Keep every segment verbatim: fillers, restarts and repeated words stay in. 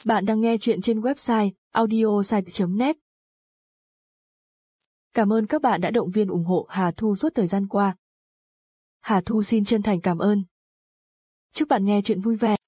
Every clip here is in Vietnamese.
Bạn đang nghe chuyện trên website audiosite chấm net. Cảm ơn các bạn đã động viên ủng hộ Hà Thu suốt thời gian qua. Hà Thu xin chân thành cảm ơn. Chúc bạn nghe chuyện vui vẻ.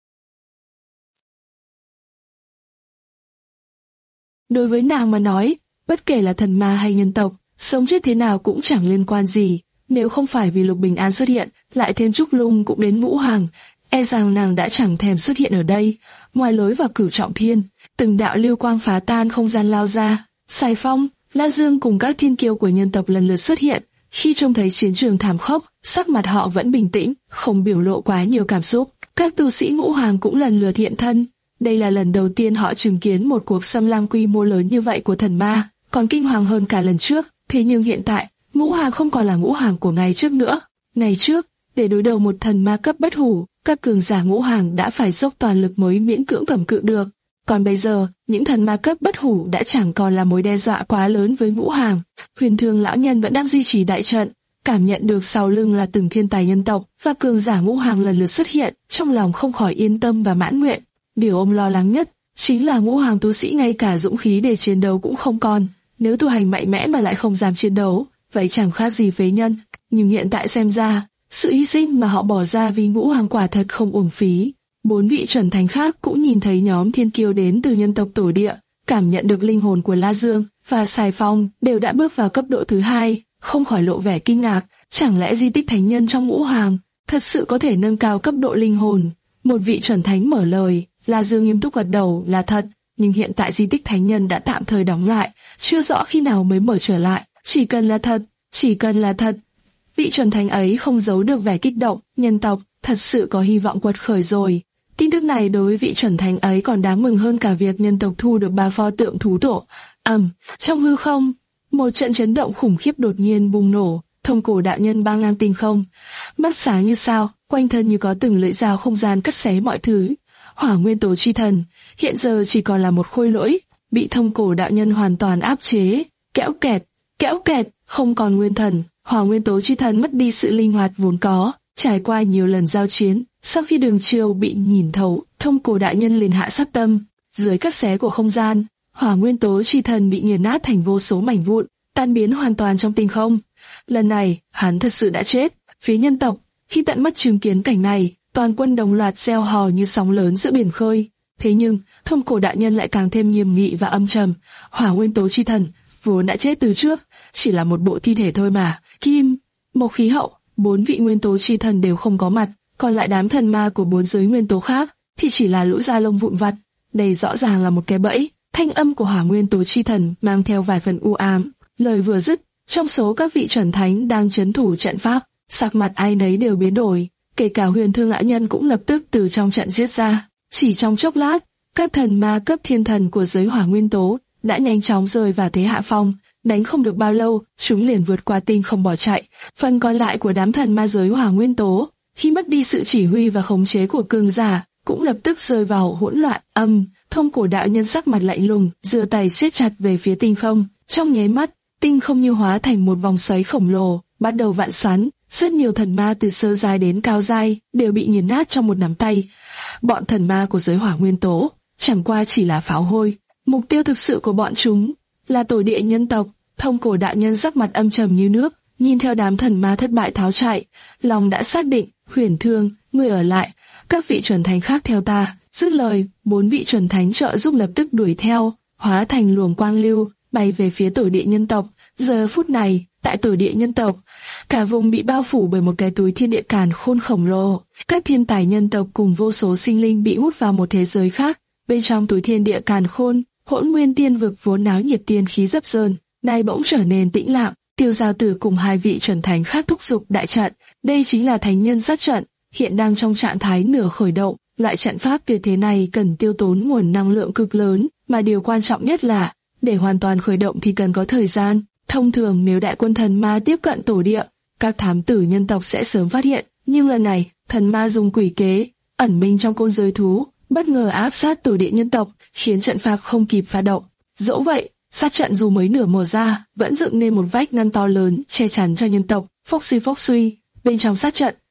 Đối với nàng mà nói, bất kể là thần ma hay nhân tộc, sống chết thế nào cũng chẳng liên quan gì. Nếu không phải vì Lục Bình An xuất hiện, lại thêm Trúc Lung cũng đến Ngũ Hàng, e rằng nàng đã chẳng thèm xuất hiện ở đây. Ngoài lối vào Cửu Trọng Thiên, từng đạo lưu quang phá tan không gian lao ra. Sài Phong, La Dương cùng các thiên kiêu của nhân tộc lần lượt xuất hiện. Khi trông thấy chiến trường thảm khốc, sắc mặt họ vẫn bình tĩnh, không biểu lộ quá nhiều cảm xúc. Các tu sĩ Ngũ Hàng cũng lần lượt hiện thân. Đây là lần đầu tiên họ chứng kiến một cuộc xâm lăng quy mô lớn như vậy của thần ma, còn kinh hoàng hơn cả lần trước. Thế nhưng hiện tại, Ngũ Hàng không còn là Ngũ Hàng của ngày trước nữa. Ngày trước, để đối đầu một thần ma cấp bất hủ, các cường giả Ngũ Hàng đã phải dốc toàn lực mới miễn cưỡng cầm cự được. Còn bây giờ, những thần ma cấp bất hủ đã chẳng còn là mối đe dọa quá lớn với Ngũ Hàng. Huyền Thương lão nhân vẫn đang duy trì đại trận, cảm nhận được sau lưng là từng thiên tài nhân tộc và cường giả Ngũ Hàng lần lượt xuất hiện, trong lòng không khỏi yên tâm và mãn nguyện. Điều ông lo lắng nhất chính là Ngũ Hàng tu sĩ ngay cả dũng khí để chiến đấu cũng không còn. Nếu tu hành mạnh mẽ mà lại không dám chiến đấu, vậy chẳng khác gì phế nhân. Nhưng hiện tại xem ra, sự hy sinh mà họ bỏ ra vì Ngũ Hàng quả thật không uổng phí. Bốn vị chuẩn thánh khác cũng nhìn thấy nhóm thiên kiêu đến từ nhân tộc tổ địa, cảm nhận được linh hồn của La Dương và Sài Phong đều đã bước vào cấp độ thứ hai, không khỏi lộ vẻ kinh ngạc. Chẳng lẽ di tích thánh nhân trong Ngũ Hàng thật sự có thể nâng cao cấp độ linh hồn? Một vị chuẩn thánh mở lời. La Dương nghiêm túc gật đầu, là thật, nhưng hiện tại di tích thánh nhân đã tạm thời đóng lại, chưa rõ khi nào mới mở trở lại. Chỉ cần là thật, chỉ cần là thật. Vị chuẩn thánh ấy không giấu được vẻ kích động, nhân tộc thật sự có hy vọng quật khởi rồi. Tin tức này đối với vị chuẩn thánh ấy còn đáng mừng hơn cả việc nhân tộc thu được ba pho tượng thú tổ. Ầm, um, trong hư không, một trận chấn động khủng khiếp đột nhiên bùng nổ. Thông cổ đạo nhân ba ngang tinh không, mắt sáng như sao, quanh thân như có từng lưỡi dao không gian cắt xé mọi thứ. Hỏa nguyên tố chi thần hiện giờ chỉ còn là một khôi lỗi, bị thông cổ đạo nhân hoàn toàn áp chế. Kẽo kẹt, kẽo kẹt, không còn nguyên thần. Hỏa nguyên tố chi thần mất đi sự linh hoạt vốn có, trải qua nhiều lần giao chiến, sau khi đường chiều bị nhìn thấu, thông cổ đạo nhân liền hạ sát tâm. Dưới cắt xé của không gian, hỏa nguyên tố chi thần bị nghiền nát thành vô số mảnh vụn, tan biến hoàn toàn trong tinh không. Lần này, hắn thật sự đã chết. Phía nhân tộc, khi tận mắt chứng kiến cảnh này, toàn quân đồng loạt reo hò như sóng lớn giữa biển khơi. Thế nhưng, thông cổ đạo nhân lại càng thêm nghiêm nghị và âm trầm. Hỏa nguyên tố chi thần vốn đã chết từ trước, chỉ là một bộ thi thể thôi mà. Kim, Mộc, Khí, Hậu, bốn vị nguyên tố chi thần đều không có mặt, còn lại đám thần ma của bốn giới nguyên tố khác thì chỉ là lũ da lông vụn vặt. Đây rõ ràng là một cái bẫy. Thanh âm của hỏa nguyên tố chi thần mang theo vài phần u ám. Lời vừa dứt, trong số các vị chuẩn thánh đang trấn thủ trận pháp, sắc mặt ai nấy đều biến đổi. Kể cả Huyền Thương lão nhân cũng lập tức từ trong trận giết ra. Chỉ trong chốc lát, các thần ma cấp thiên thần của giới hỏa nguyên tố đã nhanh chóng rơi vào thế hạ phong. Đánh không được bao lâu, chúng liền vượt qua tinh không bỏ chạy. Phần còn lại của đám thần ma giới hỏa nguyên tố, khi mất đi sự chỉ huy và khống chế của cường giả, cũng lập tức rơi vào hỗn loạn. Âm, thông cổ đạo nhân sắc mặt lạnh lùng, giơ tay siết chặt về phía tinh không. Trong nháy mắt, tinh không như hóa thành một vòng xoáy khổng lồ, bắt đầu vạn xoắn. Rất nhiều thần ma từ sơ giai đến cao giai đều bị nghiền nát trong một nắm tay. Bọn thần ma của giới hỏa nguyên tố chẳng qua chỉ là pháo hôi. Mục tiêu thực sự của bọn chúng là tổ địa nhân tộc. Thông cổ đạo nhân sắc mặt âm trầm như nước, nhìn theo đám thần ma thất bại tháo chạy, lòng đã xác định. Huyền Thương, ngươi ở lại, các vị chuẩn thánh khác theo ta. Dứt lời, bốn vị chuẩn thánh trợ giúp lập tức đuổi theo, hóa thành luồng quang lưu, bay về phía tổ địa nhân tộc. Giờ phút này, tại tổ địa nhân tộc, cả vùng bị bao phủ bởi một cái túi thiên địa càn khôn khổng lồ. Các thiên tài nhân tộc cùng vô số sinh linh bị hút vào một thế giới khác. Bên trong túi thiên địa càn khôn, hỗn nguyên tiên vực vốn náo nhiệt tiên khí dập dờn, nay bỗng trở nên tĩnh lặng. Tiêu Giao Tử cùng hai vị chuẩn thánh khác thúc giục đại trận. Đây chính là thánh nhân sát trận, hiện đang trong trạng thái nửa khởi động. Loại trận pháp tuyệt thế này cần tiêu tốn nguồn năng lượng cực lớn, mà điều quan trọng nhất là để hoàn toàn khởi động thì cần có thời gian. Thông thường nếu đại quân thần ma tiếp cận tổ địa, các thám tử nhân tộc sẽ sớm phát hiện, nhưng lần này, thần ma dùng quỷ kế, ẩn mình trong côn giới thú, bất ngờ áp sát tổ địa nhân tộc, khiến trận pháp không kịp phát động. Dẫu vậy, sát trận dù mới nửa mở ra, vẫn dựng nên một vách ngăn to lớn che chắn cho nhân tộc. Phốc suy phốc suy, bên trong sát trận,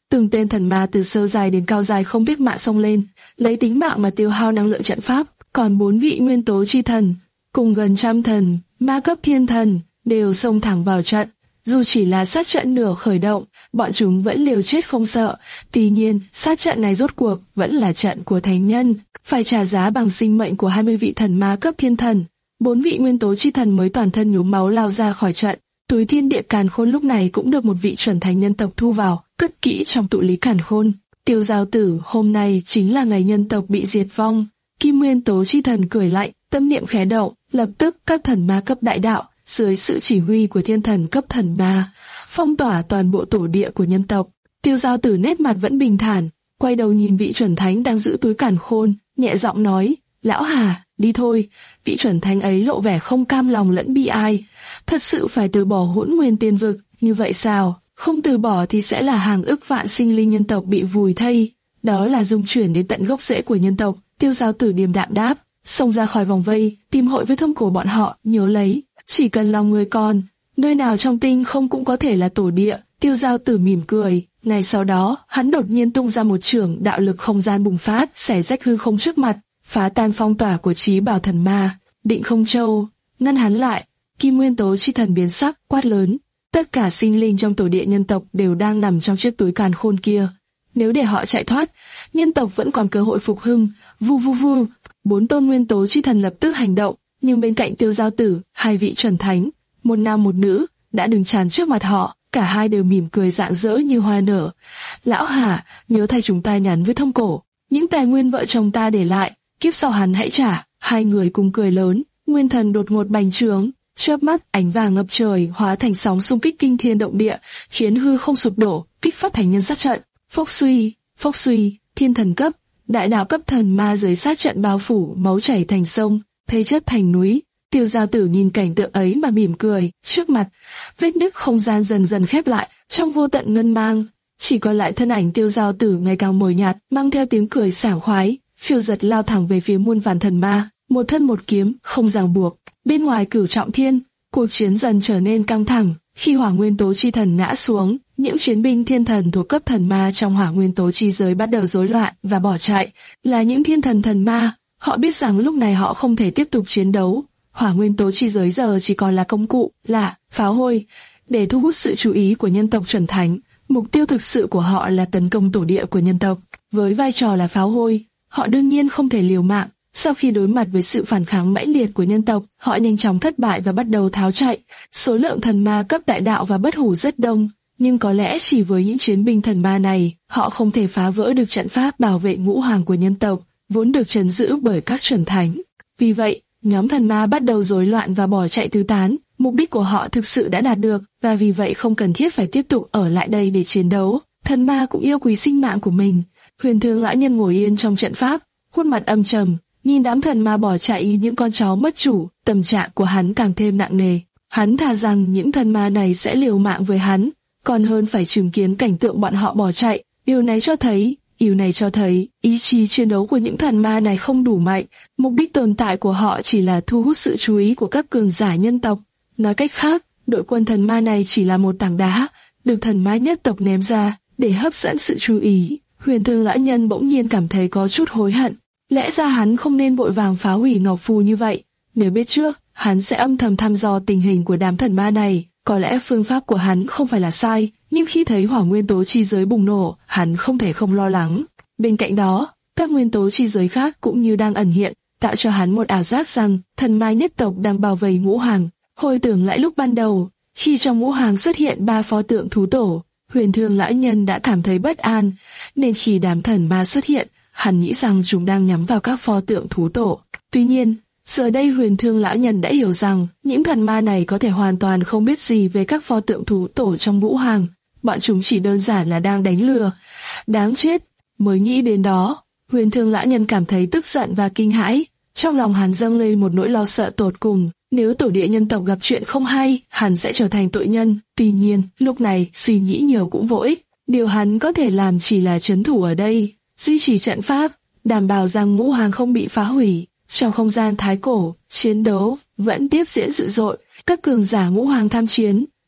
Từng tên thần ma từ sơ dài đến cao dài không biết mạng xông lên, lấy tính mạng mà tiêu hao năng lượng trận pháp. Còn bốn vị nguyên tố chi thần, cùng gần trăm thần, ma cấp thiên thần, đều xông thẳng vào trận. Dù chỉ là sát trận nửa khởi động, bọn chúng vẫn liều chết không sợ. Tuy nhiên, sát trận này rốt cuộc vẫn là trận của thánh nhân, phải trả giá bằng sinh mệnh của hai mươi vị thần ma cấp thiên thần. Bốn vị nguyên tố chi thần mới toàn thân nhuốm máu lao ra khỏi trận. Túi thiên địa càn khôn lúc này cũng được một vị chuẩn thánh nhân tộc thu vào, cất kỹ trong tụ lý càn khôn. Tiêu Giao Tử, hôm nay chính là ngày nhân tộc bị diệt vong. Kim nguyên tố chi thần cười lạnh, tâm niệm khẽ động, lập tức các thần ma cấp đại đạo, dưới sự chỉ huy của thiên thần cấp thần ma, phong tỏa toàn bộ tổ địa của nhân tộc. Tiêu Giao Tử nét mặt vẫn bình thản, quay đầu nhìn vị chuẩn thánh đang giữ túi càn khôn, nhẹ giọng nói, lão Hà, đi thôi. Vị chuẩn thánh ấy lộ vẻ không cam lòng lẫn bi ai. Thật sự phải từ bỏ Hỗn Nguyên Tiên Vực, như vậy sao? Không từ bỏ thì sẽ là hàng ức vạn sinh linh nhân tộc bị vùi thây. Đó là dung chuyển đến tận gốc rễ của nhân tộc. Tiêu Giao Tử điềm đạm đáp, xông ra khỏi vòng vây, tìm hội với thông cổ bọn họ, nhớ lấy, chỉ cần lòng người còn, nơi nào trong tinh không cũng có thể là tổ địa. Tiêu Giao Tử mỉm cười, ngay sau đó, hắn đột nhiên tung ra một chưởng, đạo lực không gian bùng phát, xẻ rách hư không trước mặt, phá tan phong tỏa của Chí Bảo thần ma. Định Không Châu ngăn hắn lại. Kim nguyên tố chi thần biến sắc, quát lớn, tất cả sinh linh trong tổ địa nhân tộc đều đang nằm trong chiếc túi càn khôn kia. Nếu để họ chạy thoát, nhân tộc vẫn còn cơ hội phục hưng. Vu vu vu, bốn tôn nguyên tố chi thần lập tức hành động, nhưng bên cạnh Tiêu Giao Tử, hai vị chuẩn thánh, một nam một nữ, đã đứng chắn trước mặt họ. Cả hai đều mỉm cười rạng rỡ như hoa nở. Lão Hà, nhớ thay chúng ta nhắn với thông cổ, những tài nguyên vợ chồng ta để lại, kiếp sau hắn hãy trả. Hai người cùng cười lớn. Nguyên thần đột ngột bành trướng, chớp mắt ánh vàng ngập trời hóa thành sóng xung kích kinh thiên động địa, khiến hư không sụp đổ, kích phát thành nhân sát trận. Phốc suy, phốc suy, thiên thần cấp, đại đạo cấp thần ma dưới sát trận bao phủ, máu chảy thành sông, thây chất thành núi. Tiêu Giao Tử nhìn cảnh tượng ấy mà mỉm cười. Trước mặt, vết nứt không gian dần dần khép lại, trong vô tận ngân mang, chỉ còn lại thân ảnh Tiêu Giao Tử ngày càng mờ nhạt, mang theo tiếng cười sảng khoái, phiêu giật lao thẳng về phía muôn vàn thần ma, một thân một kiếm, không ràng buộc. Bên ngoài Cửu Trọng Thiên, cuộc chiến dần trở nên căng thẳng. Khi Hỏa Nguyên Tố Chi Thần ngã xuống, những chiến binh thiên thần thuộc cấp thần ma trong Hỏa Nguyên Tố Chi giới bắt đầu rối loạn và bỏ chạy. Là những thiên thần thần ma, họ biết rằng lúc này họ không thể tiếp tục chiến đấu. Hỏa Nguyên Tố Chi giới giờ chỉ còn là công cụ, là pháo hôi để thu hút sự chú ý của nhân tộc chuẩn thánh. Mục tiêu thực sự của họ là tấn công tổ địa của nhân tộc. Với vai trò là pháo hôi, họ đương nhiên không thể liều mạng. Sau khi đối mặt với sự phản kháng mãnh liệt của nhân tộc, họ nhanh chóng thất bại và bắt đầu tháo chạy. Số lượng thần ma cấp đại đạo và bất hủ rất đông, nhưng có lẽ chỉ với những chiến binh thần ma này, họ không thể phá vỡ được trận pháp bảo vệ ngũ hoàng của nhân tộc, vốn được trấn giữ bởi các chuẩn thánh. Vì vậy, nhóm thần ma bắt đầu rối loạn và bỏ chạy tứ tán. Mục đích của họ thực sự đã đạt được, và vì vậy không cần thiết phải tiếp tục ở lại đây để chiến đấu. Thần ma cũng yêu quý sinh mạng của mình. Huyền Thương lão nhân ngồi yên trong trận pháp, khuôn mặt âm trầm, nhìn đám thần ma bỏ chạy như những con chó mất chủ. Tâm trạng của hắn càng thêm nặng nề. Hắn thà rằng những thần ma này sẽ liều mạng với hắn, còn hơn phải chứng kiến cảnh tượng bọn họ bỏ chạy. Điều này cho thấy, điều này cho thấy ý chí chiến đấu của những thần ma này không đủ mạnh. Mục đích tồn tại của họ chỉ là thu hút sự chú ý của các cường giả nhân tộc. Nói cách khác, đội quân thần ma này chỉ là một tảng đá được thần ma nhất tộc ném ra để hấp dẫn sự chú ý. Huyền Thương lão nhân bỗng nhiên cảm thấy có chút hối hận. Lẽ ra hắn không nên vội vàng phá hủy Ngọc Phù như vậy. Nếu biết trước, hắn sẽ âm thầm thăm dò tình hình của đám thần ma này. Có lẽ phương pháp của hắn không phải là sai, nhưng khi thấy Hỏa Nguyên Tố Chi giới bùng nổ, hắn không thể không lo lắng. Bên cạnh đó, các nguyên tố chi giới khác cũng như đang ẩn hiện, tạo cho hắn một ảo giác rằng thần ma nhất tộc đang bao vây ngũ hoàng. Hồi tưởng lại lúc ban đầu, khi trong ngũ hoàng xuất hiện ba pho tượng thú tổ, Huyền Thương lão nhân đã cảm thấy bất an, nên khi đám thần ma xuất hiện, hắn nghĩ rằng chúng đang nhắm vào các pho tượng thú tổ. Tuy nhiên, giờ đây Huyền Thương lão nhân đã hiểu rằng những thần ma này có thể hoàn toàn không biết gì về các pho tượng thú tổ trong ngũ hoàng. Bọn chúng chỉ đơn giản là đang đánh lừa. Đáng chết! Mới nghĩ đến đó, Huyền Thương lão nhân cảm thấy tức giận và kinh hãi. Trong lòng hắn dâng lên một nỗi lo sợ tột cùng. Nếu tổ địa nhân tộc gặp chuyện không hay, hắn sẽ trở thành tội nhân. Tuy nhiên, lúc này suy nghĩ nhiều cũng vô ích. Điều hắn có thể làm chỉ là trấn thủ ở đây, duy trì trận pháp, đảm bảo rằng ngũ hoàng không bị phá hủy. Trong không gian thái cổ, chiến đấu vẫn tiếp diễn dữ dội. Các cường giả ngũ hoàng tham chiến,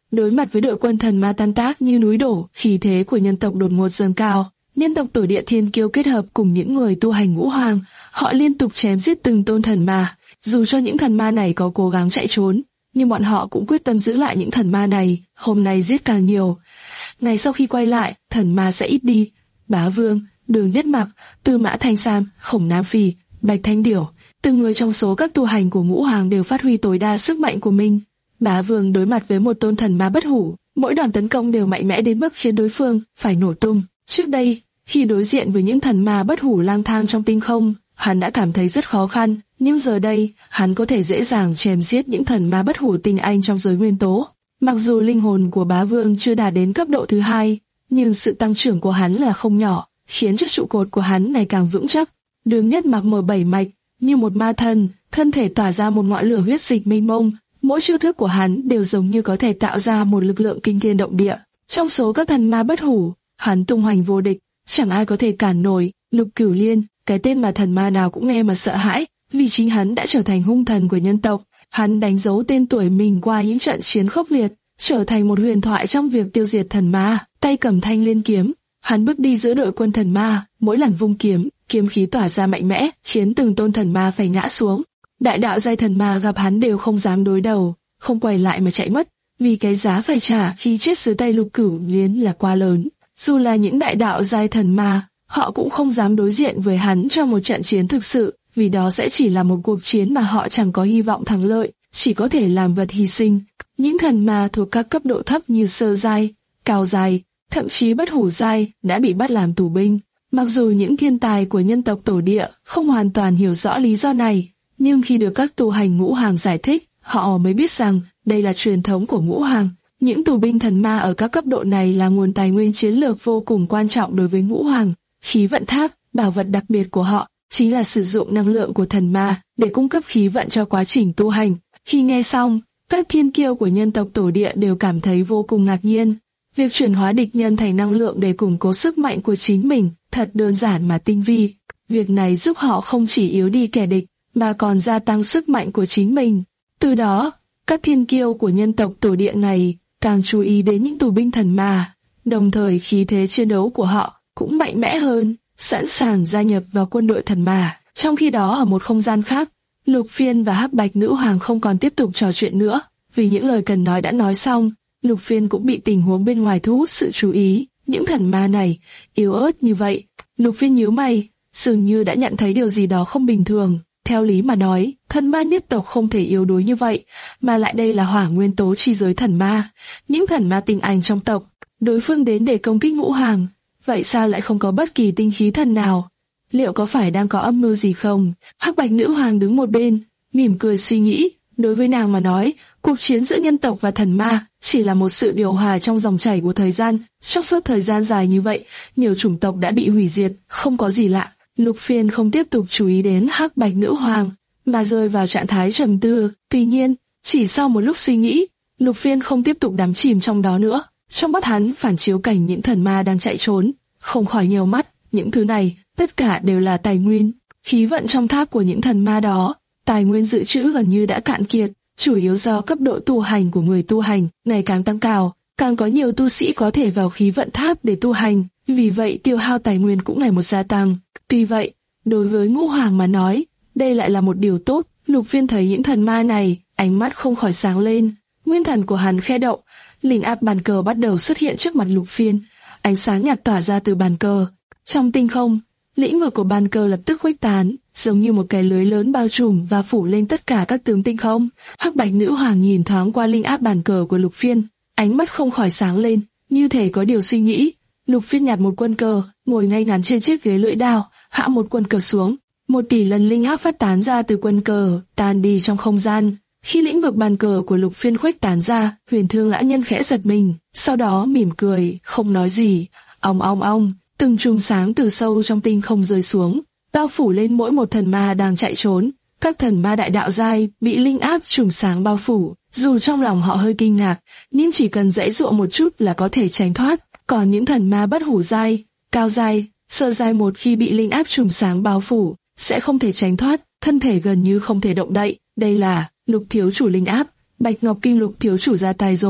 Đối mặt với đội quân thần ma tan tác như núi đổ, khí thế của nhân tộc đột ngột dâng cao. Nhân tộc Tổ Địa Thiên Kiêu kết hợp cùng những người tu hành ngũ hoàng, họ liên tục chém giết từng tôn thần ma. Dù cho những thần ma này có cố gắng chạy trốn, nhưng bọn họ cũng quyết tâm giữ lại những thần ma này, hôm nay giết càng nhiều. Ngày sau khi quay lại, thần ma sẽ ít đi. Bá Vương, Đường Nhất Mặc, Tư Mã Thanh Sam, Khổng Nam Phì, Bạch Thanh Điểu, từng người trong số các tu hành của ngũ hoàng đều phát huy tối đa sức mạnh của mình. Bá Vương đối mặt với một tôn thần ma bất hủ, mỗi đòn tấn công đều mạnh mẽ đến mức khiến đối phương phải nổ tung. Trước đây, khi đối diện với những thần ma bất hủ lang thang trong tinh không, hắn đã cảm thấy rất khó khăn, nhưng giờ đây, hắn có thể dễ dàng chém giết những thần ma bất hủ tinh anh trong giới nguyên tố. Mặc dù linh hồn của Bá Vương chưa đạt đến cấp độ thứ hai, nhưng sự tăng trưởng của hắn là không nhỏ, khiến cho trụ cột của hắn ngày càng vững chắc. Đường Nhất Mặc mở bảy mạch, như một ma thần, thân thể tỏa ra một ngọn lửa huyết dịch mênh mông. Mỗi chiêu thức của hắn đều giống như có thể tạo ra một lực lượng kinh thiên động địa. Trong số các thần ma bất hủ, hắn tung hoành vô địch, chẳng ai có thể cản nổi. Lục Cửu Liên, cái tên mà thần ma nào cũng nghe mà sợ hãi, vì chính hắn đã trở thành hung thần của nhân tộc. Hắn đánh dấu tên tuổi mình qua những trận chiến khốc liệt, trở thành một huyền thoại trong việc tiêu diệt thần ma. Tay cầm thanh liên kiếm, hắn bước đi giữa đội quân thần ma, mỗi lần vung kiếm, kiếm khí tỏa ra mạnh mẽ, khiến từng tôn thần ma phải ngã xuống. Đại đạo giai thần ma gặp hắn đều không dám đối đầu, không quay lại mà chạy mất, vì cái giá phải trả khi chết dưới tay Lục Cửu Liên là quá lớn. Dù là những đại đạo giai thần ma, họ cũng không dám đối diện với hắn trong một trận chiến thực sự, vì đó sẽ chỉ là một cuộc chiến mà họ chẳng có hy vọng thắng lợi, chỉ có thể làm vật hy sinh. Những thần ma thuộc các cấp độ thấp như sơ giai, cao giai, thậm chí bất hủ giai đã bị bắt làm tù binh. Mặc dù những thiên tài của nhân tộc Tổ Địa không hoàn toàn hiểu rõ lý do này, nhưng khi được các tu hành ngũ hoàng giải thích, họ mới biết rằng đây là truyền thống của ngũ hoàng. Những tù binh thần ma ở các cấp độ này là nguồn tài nguyên chiến lược vô cùng quan trọng đối với ngũ hoàng. Khí vận tháp, bảo vật đặc biệt của họ, chính là sử dụng năng lượng của thần ma để cung cấp khí vận cho quá trình tu hành. Khi nghe xong, các thiên kiêu của nhân tộc Tổ Địa đều cảm thấy vô cùng ngạc nhiên. Việc chuyển hóa địch nhân thành năng lượng để củng cố sức mạnh của chính mình thật đơn giản mà tinh vi. Việc này giúp họ không chỉ yếu đi kẻ địch, mà còn gia tăng sức mạnh của chính mình. Từ đó, các thiên kiêu của nhân tộc Tổ Địa này càng chú ý đến những tù binh thần ma, đồng thời khí thế chiến đấu của họ cũng mạnh mẽ hơn, sẵn sàng gia nhập vào quân đội thần ma. Trong khi đó ở một không gian khác, Lục Phiên và Hắc Bạch Nữ Hoàng không còn tiếp tục trò chuyện nữa, vì những lời cần nói đã nói xong. Lục Phiên cũng bị tình huống bên ngoài thu hút sự chú ý. Những thần ma này yếu ớt như vậy. Lục Phiên nhíu mày, dường như đã nhận thấy điều gì đó không bình thường. Theo lý mà nói, thần ma Niếp tộc không thể yếu đuối như vậy, mà lại đây là hỏa nguyên tố chi giới thần ma, những thần ma tinh anh trong tộc. Đối phương đến để công kích ngũ hoàng, vậy sao lại không có bất kỳ tinh khí thần nào? Liệu có phải đang có âm mưu gì không? Hắc Bạch Nữ Hoàng đứng một bên, mỉm cười suy nghĩ. Đối với nàng mà nói, cuộc chiến giữa nhân tộc và thần ma chỉ là một sự điều hòa trong dòng chảy của thời gian. Trong suốt thời gian dài như vậy, nhiều chủng tộc đã bị hủy diệt, không có gì lạ. Lục Phiên không tiếp tục chú ý đến Hắc Bạch Nữ Hoàng, mà rơi vào trạng thái trầm tư. Tuy nhiên, chỉ sau một lúc suy nghĩ, Lục Phiên không tiếp tục đắm chìm trong đó nữa. Trong mắt hắn phản chiếu cảnh những thần ma đang chạy trốn, không khỏi nhiều mắt. Những thứ này, tất cả đều là tài nguyên, khí vận trong tháp của những thần ma đó. Tài nguyên dự trữ gần như đã cạn kiệt, chủ yếu do cấp độ tu hành của người tu hành ngày càng tăng cao, càng có nhiều tu sĩ có thể vào khí vận tháp để tu hành, vì vậy tiêu hao tài nguyên cũng ngày một gia tăng. Tuy vậy, đối với ngũ hoàng mà nói, đây lại là một điều tốt. Lục Phiên thấy những thần ma này, ánh mắt không khỏi sáng lên, nguyên thần của hắn khẽ động, linh áp bàn cờ bắt đầu xuất hiện trước mặt Lục Phiên, ánh sáng nhạt tỏa ra từ bàn cờ. Trong tinh không, lĩnh vực của bàn cờ lập tức khuếch tán, giống như một cái lưới lớn bao trùm và phủ lên tất cả các tướng tinh không. Hắc Bạch Nữ Hoàng nhìn thoáng qua linh áp bàn cờ của Lục Phiên, ánh mắt không khỏi sáng lên, như thể có điều suy nghĩ. Lục Phiên nhặt một quân cờ, ngồi ngay ngắn trên chiếc ghế lưỡi đao, hạ một quân cờ xuống. Một tỷ lần linh áp phát tán ra từ quân cờ, tan đi trong không gian. Khi lĩnh vực bàn cờ của Lục Phiên khuếch tán ra, Huyền Thương lão nhân khẽ giật mình, sau đó mỉm cười, không nói gì. Ong ong ong, từng chùm sáng từ sâu trong tinh không rơi xuống, bao phủ lên mỗi một thần ma đang chạy trốn. Các thần ma đại đạo giai bị linh áp chùm sáng bao phủ, dù trong lòng họ hơi kinh ngạc, nhưng chỉ cần giãy giụa một chút là có thể tránh thoát. Còn những thần ma bất hủ giai, cao giai, sơ giai một khi bị linh áp chùm sáng bao phủ, sẽ không thể tránh thoát, thân thể gần như không thể động đậy. Đây là Lục thiếu chủ linh áp, Bạch Ngọc Kinh Lục thiếu chủ ra tay rồi.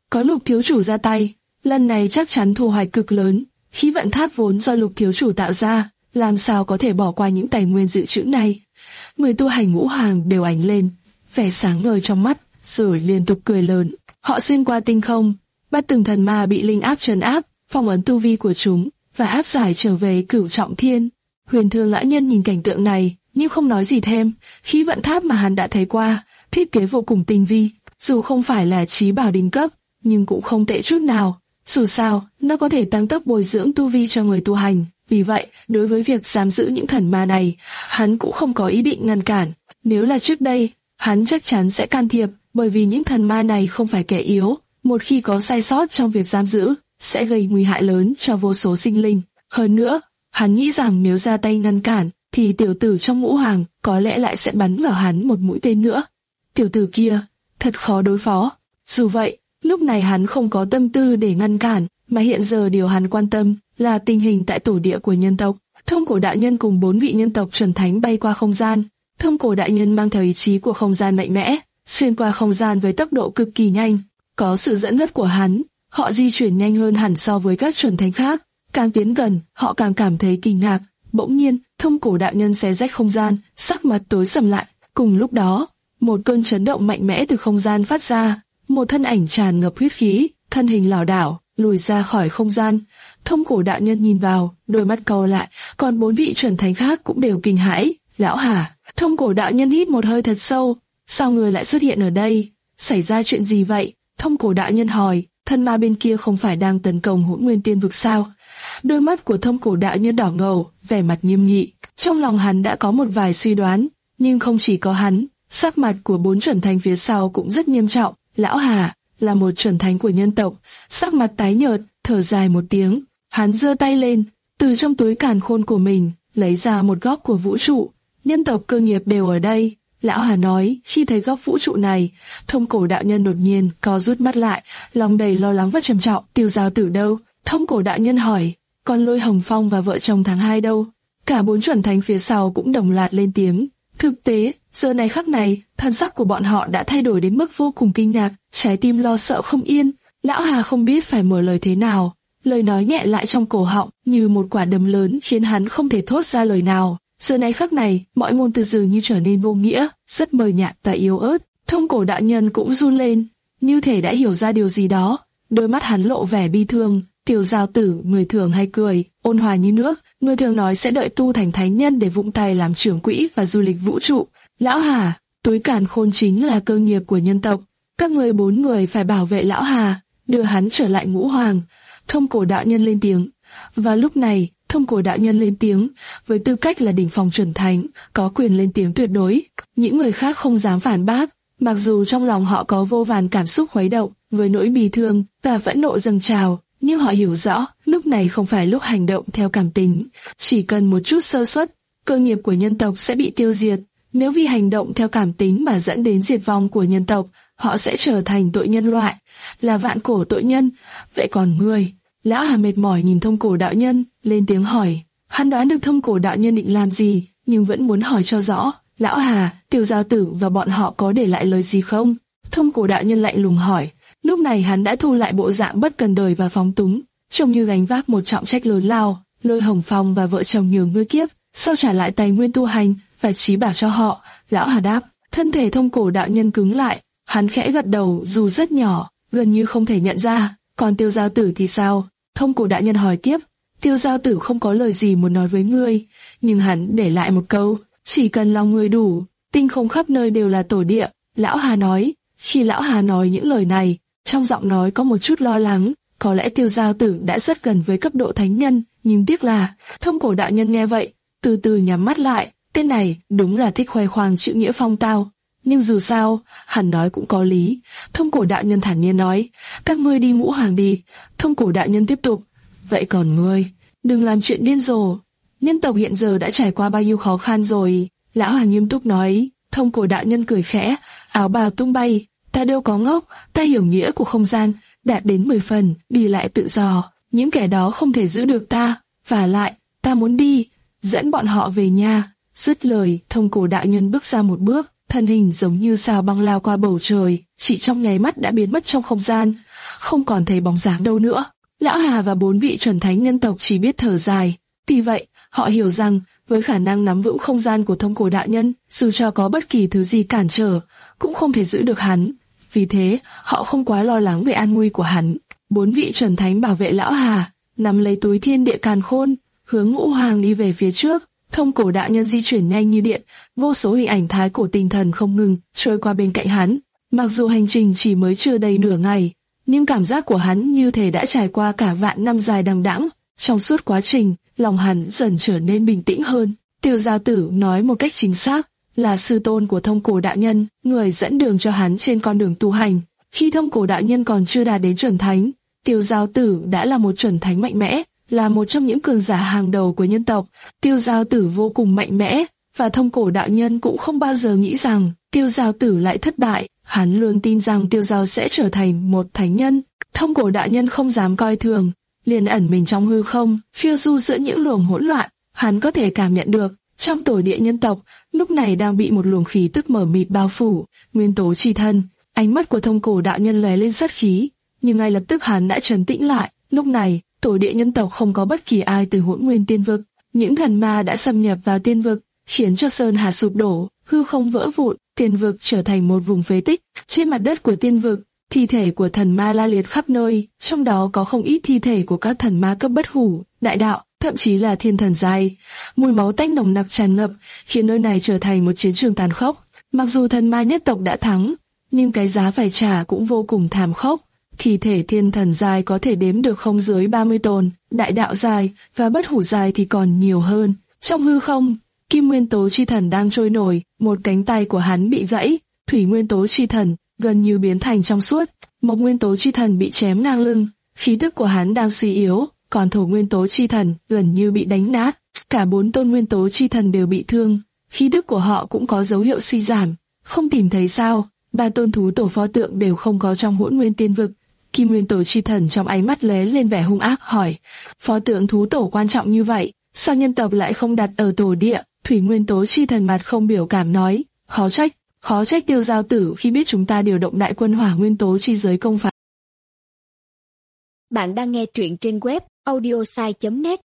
có Lục thiếu chủ ra tay, lần này chắc chắn thu hoạch cực lớn. Khí vận tháp vốn do Lục thiếu chủ tạo ra, làm sao có thể bỏ qua những tài nguyên dự trữ này. Người tu hành ngũ hoàng đều ánh lên, vẻ sáng ngời trong mắt, rồi liên tục cười lớn. Họ xuyên qua tinh không, bắt từng thần ma bị linh áp trấn áp, phong ấn tu vi của chúng và áp giải trở về Cửu Trọng Thiên. Huyền Thương lão nhân nhìn cảnh tượng này, nhưng không nói gì thêm. Khí vận tháp mà hắn đã thấy qua, thiết kế vô cùng tinh vi, dù không phải là chí bảo đỉnh cấp, nhưng cũng không tệ chút nào. Dù sao, nó có thể tăng tốc bồi dưỡng tu vi cho người tu hành. Vì vậy, đối với việc giam giữ những thần ma này, hắn cũng không có ý định ngăn cản. Nếu là trước đây, hắn chắc chắn sẽ can thiệp, bởi vì những thần ma này không phải kẻ yếu. Một khi có sai sót trong việc giam giữ, sẽ gây nguy hại lớn cho vô số sinh linh. Hơn nữa, hắn nghĩ rằng nếu ra tay ngăn cản, thì tiểu tử trong ngũ hoàng có lẽ lại sẽ bắn vào hắn một mũi tên nữa. Tiểu tử kia, thật khó đối phó. Dù vậy, lúc này hắn không có tâm tư để ngăn cản, mà hiện giờ điều hắn quan tâm là tình hình tại tổ địa của nhân tộc. Thông Cổ đại nhân cùng bốn vị nhân tộc chuẩn thánh bay qua không gian. Thông Cổ đại nhân mang theo ý chí của không gian mạnh mẽ, xuyên qua không gian với tốc độ cực kỳ nhanh. Có sự dẫn dắt của hắn, họ di chuyển nhanh hơn hẳn so với các chuẩn thánh khác. Càng tiến gần, họ càng cảm thấy kinh ngạc. Bỗng nhiên, Thông Cổ đạo nhân xé rách không gian, sắc mặt tối sầm lại. Cùng lúc đó, một cơn chấn động mạnh mẽ từ không gian phát ra. Một thân ảnh tràn ngập huyết khí, thân hình lảo đảo, lùi ra khỏi không gian. Thông Cổ đạo nhân nhìn vào, đôi mắt cau lại, còn bốn vị chuẩn thánh khác cũng đều kinh hãi. Lão Hà, Thông Cổ đạo nhân hít một hơi thật sâu. Sao người lại xuất hiện ở đây? Xảy ra chuyện gì vậy? Thông Cổ đạo nhân hỏi. Thân ma bên kia không phải đang tấn công Hỗn Nguyên Tiên vực sao? Đôi mắt của Thông Cổ đạo nhân đỏ ngầu, vẻ mặt nghiêm nghị. Trong lòng hắn đã có một vài suy đoán, nhưng không chỉ có hắn, sắc mặt của bốn chuẩn thánh phía sau cũng rất nghiêm trọng. Lão Hà là một chuẩn thánh của nhân tộc, sắc mặt tái nhợt, thở dài một tiếng. Hắn giơ tay lên, từ trong túi càn khôn của mình lấy ra một góc của vũ trụ. Nhân tộc cơ nghiệp đều ở đây. Lão Hà nói. Khi thấy góc vũ trụ này, Thông Cổ đạo nhân đột nhiên co rút mắt lại, lòng đầy lo lắng và trầm trọng. Tiêu Giao Tử đâu? Thông Cổ đạo nhân hỏi. Còn Lôi Hồng Phong và vợ chồng tháng hai đâu? Cả bốn chuẩn thánh phía sau cũng đồng loạt lên tiếng. Thực tế, giờ này khắc này, thân sắc của bọn họ đã thay đổi đến mức vô cùng kinh ngạc, trái tim lo sợ không yên. Lão Hà không biết phải mở lời thế nào, lời nói nghẹn lại trong cổ họng như một quả đấm lớn khiến hắn không thể thốt ra lời nào. Giờ này khắc này, mọi ngôn từ dường như trở nên vô nghĩa, rất mờ nhạt và yếu ớt. Thông Cổ đạo nhân cũng run lên, như thể đã hiểu ra điều gì đó. Đôi mắt hắn lộ vẻ bi thương. Tiêu Giao Tử, người thường hay cười, ôn hòa như nước, người thường nói sẽ đợi tu thành thánh nhân để vụng tay làm trưởng quỹ và du lịch vũ trụ. Lão Hà, túi càn khôn chính là cơ nghiệp của nhân tộc, các người bốn người phải bảo vệ Lão Hà, đưa hắn trở lại ngũ hoàng. Thông Cổ đạo nhân lên tiếng. Và lúc này, Thông Cổ đạo nhân lên tiếng, với tư cách là đỉnh phong chuẩn thánh, có quyền lên tiếng tuyệt đối. Những người khác không dám phản bác, mặc dù trong lòng họ có vô vàn cảm xúc khuấy động, với nỗi bi thương và phẫn nộ dâng trào. Nhưng họ hiểu rõ, lúc này không phải lúc hành động theo cảm tính. Chỉ cần một chút sơ suất, cơ nghiệp của nhân tộc sẽ bị tiêu diệt. Nếu vì hành động theo cảm tính mà dẫn đến diệt vong của nhân tộc, họ sẽ trở thành tội nhân loại, là vạn cổ tội nhân. Vậy còn ngươi? Lão Hà mệt mỏi nhìn Thông Cổ đạo nhân, lên tiếng hỏi. Hắn đoán được Thông Cổ đạo nhân định làm gì, nhưng vẫn muốn hỏi cho rõ. Lão Hà, Tiêu Giao Tử và bọn họ có để lại lời gì không? Thông Cổ đạo nhân lạnh lùng hỏi. Lúc này hắn đã thu lại bộ dạng bất cần đời và phóng túng, trông như gánh vác một trọng trách lớn lao. Lôi Hồng Phong và vợ chồng nhường ngươi kiếp, sau trả lại tài nguyên tu hành và trí bảo cho họ. Lão Hà đáp. Thân thể Thông Cổ đạo nhân cứng lại, hắn khẽ gật đầu dù rất nhỏ, gần như không thể nhận ra. Còn Tiêu Giao Tử thì sao? Thông Cổ đạo nhân hỏi tiếp. Tiêu Giao Tử không có lời gì muốn nói với ngươi, nhưng hắn để lại một câu, chỉ cần lòng ngươi đủ, tinh không khắp nơi đều là tổ địa. Lão Hà nói. Khi Lão Hà nói những lời này, trong giọng nói có một chút lo lắng. Có lẽ Tiêu Giao Tử đã rất gần với cấp độ thánh nhân, nhưng tiếc là Thông Cổ đạo nhân nghe vậy, từ từ nhắm mắt lại. Tên này đúng là thích khoe khoang chữ nghĩa phong tao, nhưng dù sao, hắn nói cũng có lý. Thông Cổ đạo nhân thản nhiên nói. Các ngươi đi ngũ hoàng đi. Thông Cổ đạo nhân tiếp tục. Vậy còn ngươi, đừng làm chuyện điên rồ. Nhân tộc hiện giờ đã trải qua bao nhiêu khó khăn rồi. Lão Hà nghiêm túc nói. Thông Cổ đạo nhân cười khẽ, áo bào tung bay. Ta đâu có ngốc, ta hiểu nghĩa của không gian, đạt đến mười phần, đi lại tự do. Những kẻ đó không thể giữ được ta, và lại, ta muốn đi, dẫn bọn họ về nhà. Dứt lời, Thông Cổ đạo nhân bước ra một bước, thân hình giống như sao băng lao qua bầu trời, chỉ trong nháy mắt đã biến mất trong không gian. không còn thấy bóng dáng đâu nữa. Lão Hà và bốn vị chuẩn thánh nhân tộc chỉ biết thở dài. Tuy vậy, họ hiểu rằng với khả năng nắm vững không gian của Thông Cổ đạo nhân, dù cho có bất kỳ thứ gì cản trở, cũng không thể giữ được hắn. Vì thế, họ không quá lo lắng về an nguy của hắn. Bốn vị chuẩn thánh bảo vệ Lão Hà, nắm lấy túi thiên địa càn khôn, hướng Ngũ Hoàng đi về phía trước. Thông Cổ đạo nhân di chuyển nhanh như điện, vô số hình ảnh thái cổ tinh thần không ngừng trôi qua bên cạnh hắn. Mặc dù hành trình chỉ mới chưa đầy nửa ngày, nhưng cảm giác của hắn như thể đã trải qua cả vạn năm dài đằng đẵng. Trong suốt quá trình, lòng hắn dần trở nên bình tĩnh hơn. Tiêu Giao Tử nói một cách chính xác, là sư tôn của Thông Cổ đạo nhân, người dẫn đường cho hắn trên con đường tu hành. Khi Thông Cổ đạo nhân còn chưa đạt đến chuẩn thánh, Tiêu Giao Tử đã là một chuẩn thánh mạnh mẽ, là một trong những cường giả hàng đầu của nhân tộc. Tiêu Giao Tử vô cùng mạnh mẽ, và Thông Cổ đạo nhân cũng không bao giờ nghĩ rằng Tiêu Giao Tử lại thất bại. Hắn luôn tin rằng Tiêu Giao sẽ trở thành một thánh nhân. Thông Cổ đạo nhân không dám coi thường, liền ẩn mình trong hư không, phiêu du giữa những luồng hỗn loạn. Hắn có thể cảm nhận được, trong tổ địa nhân tộc, lúc này đang bị một luồng khí tức mờ mịt bao phủ, nguyên tố chi thân. Ánh mắt của Thông Cổ đạo nhân lóe lên sát khí, nhưng ngay lập tức hắn đã trấn tĩnh lại. Lúc này, tổ địa nhân tộc không có bất kỳ ai từ Hỗn Nguyên Tiên Vực. Những thần ma đã xâm nhập vào tiên vực, khiến cho sơn hà sụp đổ, hư không vỡ vụn, tiên vực trở thành một vùng phế tích. Trên mặt đất của tiên vực, thi thể của thần ma la liệt khắp nơi, trong đó có không ít thi thể của các thần ma cấp bất hủ, đại đạo, thậm chí là thiên thần giai. Mùi máu tanh nồng nặc tràn ngập, khiến nơi này trở thành một chiến trường tàn khốc. Mặc dù thần ma nhất tộc đã thắng, nhưng cái giá phải trả cũng vô cùng thảm khốc. Thi thể thiên thần giai có thể đếm được không dưới ba mươi tồn, đại đạo giai và bất hủ giai thì còn nhiều hơn. Trong hư không, Kim Nguyên Tố Chi Thần đang trôi nổi, một cánh tay của hắn bị gãy, Thủy Nguyên Tố Chi Thần gần như biến thành trong suốt, Mộc Nguyên Tố Chi Thần bị chém ngang lưng, khí tức của hắn đang suy yếu, còn Thổ Nguyên Tố Chi Thần gần như bị đánh nát. Cả bốn tôn Nguyên Tố Chi Thần đều bị thương, khí tức của họ cũng có dấu hiệu suy giảm. Không tìm thấy sao? Ba tôn thú tổ pho tượng đều không có trong Hỗn Nguyên Tiên Vực. Kim Nguyên Tố Chi Thần trong ánh mắt lóe lên vẻ hung ác hỏi: pho tượng thú tổ quan trọng như vậy, sao nhân tộc lại không đặt ở tổ địa? Thủy Nguyên Tố Chi Thần mặt không biểu cảm nói: khó trách, khó trách Tiêu Giao Tử khi biết chúng ta điều động đại quân Hỏa Nguyên Tố chi giới công phá. Bạn đang nghe truyện trên web audiosai chấm net.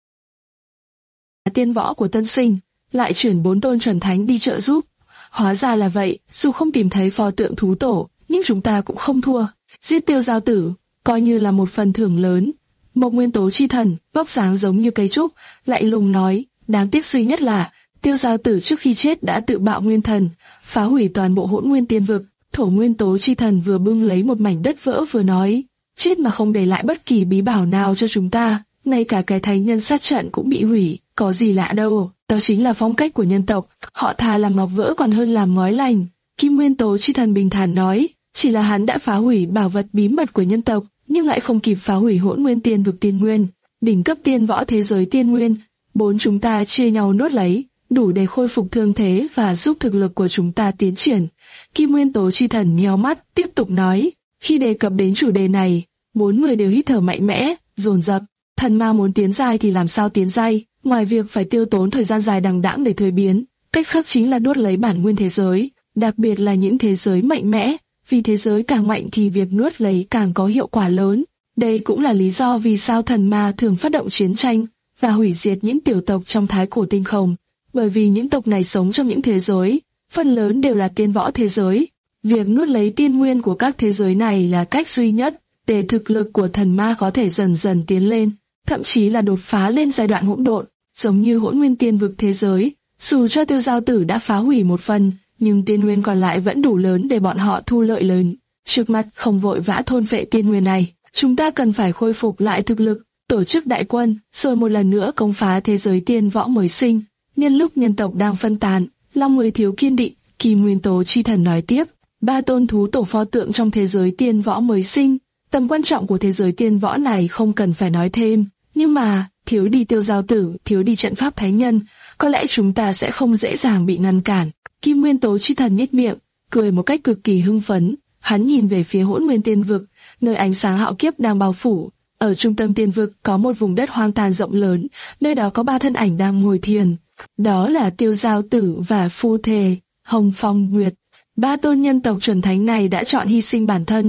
Tiên võ của Tân Sinh lại chuyển bốn tôn chuẩn thánh đi trợ giúp. Hóa ra là vậy, dù không tìm thấy pho tượng thú tổ, nhưng chúng ta cũng không thua. Giết Tiêu Giao Tử coi như là một phần thưởng lớn. Mộc Nguyên Tố Chi Thần vóc dáng giống như cây trúc, lạnh lùng nói: đáng tiếc duy nhất là Tiêu Giao Tử trước khi chết đã tự bạo nguyên thần, phá hủy toàn bộ Hỗn Nguyên Tiên Vực. Thổ Nguyên Tố Chi Thần vừa bưng lấy một mảnh đất vỡ vừa nói: chết mà không để lại bất kỳ bí bảo nào cho chúng ta, ngay cả cái thánh nhân sát trận cũng bị hủy, có gì lạ đâu, đó chính là phong cách của nhân tộc, họ thà làm ngọc vỡ còn hơn làm ngói lành. Kim Nguyên Tố Chi Thần bình thản nói: chỉ là hắn đã phá hủy bảo vật bí mật của nhân tộc, nhưng lại không kịp phá hủy Hỗn Nguyên Tiên Vực tiên nguyên, đỉnh cấp tiên võ thế giới tiên nguyên. Bốn chúng ta chia nhau nuốt lấy, đủ để khôi phục thương thế và giúp thực lực của chúng ta tiến triển. Kim Nguyên Tố Chi Thần nheo mắt, tiếp tục nói. Khi đề cập đến chủ đề này, bốn người đều hít thở mạnh mẽ, dồn dập. Thần ma muốn tiến giai thì làm sao tiến giai, ngoài việc phải tiêu tốn thời gian dài đằng đẵng để thuế biến, cách khác chính là nuốt lấy bản nguyên thế giới, đặc biệt là những thế giới mạnh mẽ. Vì thế giới càng mạnh thì việc nuốt lấy càng có hiệu quả lớn. Đây cũng là lý do vì sao thần ma thường phát động chiến tranh và hủy diệt những tiểu tộc trong thái cổ tinh không. Bởi vì những tộc này sống trong những thế giới, phần lớn đều là tiên võ thế giới. Việc nuốt lấy tiên nguyên của các thế giới này là cách duy nhất để thực lực của thần ma có thể dần dần tiến lên, thậm chí là đột phá lên giai đoạn hỗn độn, giống như Hỗn Nguyên Tiên Vực thế giới. Dù cho Tiêu Giao Tử đã phá hủy một phần, nhưng tiên nguyên còn lại vẫn đủ lớn để bọn họ thu lợi lớn. Trước mắt không vội vã thôn phệ tiên nguyên này, chúng ta cần phải khôi phục lại thực lực, tổ chức đại quân, rồi một lần nữa công phá thế giới tiên võ mới sinh. Nhân lúc nhân tộc đang phân tán, lòng người thiếu kiên định, Kim Nguyên Tố Chi Thần nói tiếp: ba tôn thú tổ pho tượng trong thế giới tiên võ mới sinh, tầm quan trọng của thế giới tiên võ này không cần phải nói thêm. Nhưng mà thiếu đi Tiêu Giao Tử, thiếu đi trận pháp thánh nhân, có lẽ chúng ta sẽ không dễ dàng bị ngăn cản. Kim Nguyên Tố Chi Thần nhếch miệng, cười một cách cực kỳ hưng phấn. Hắn nhìn về phía Hỗn Nguyên Tiên Vực, nơi ánh sáng hạo kiếp đang bao phủ. Ở trung tâm tiên vực có một vùng đất hoang tàn rộng lớn, nơi đó có ba thân ảnh đang ngồi thiền. Đó là Tiêu Giao Tử và phu thê Hồng Phong Nguyệt. Ba tôn nhân tộc chuẩn thánh này đã chọn hy sinh bản thân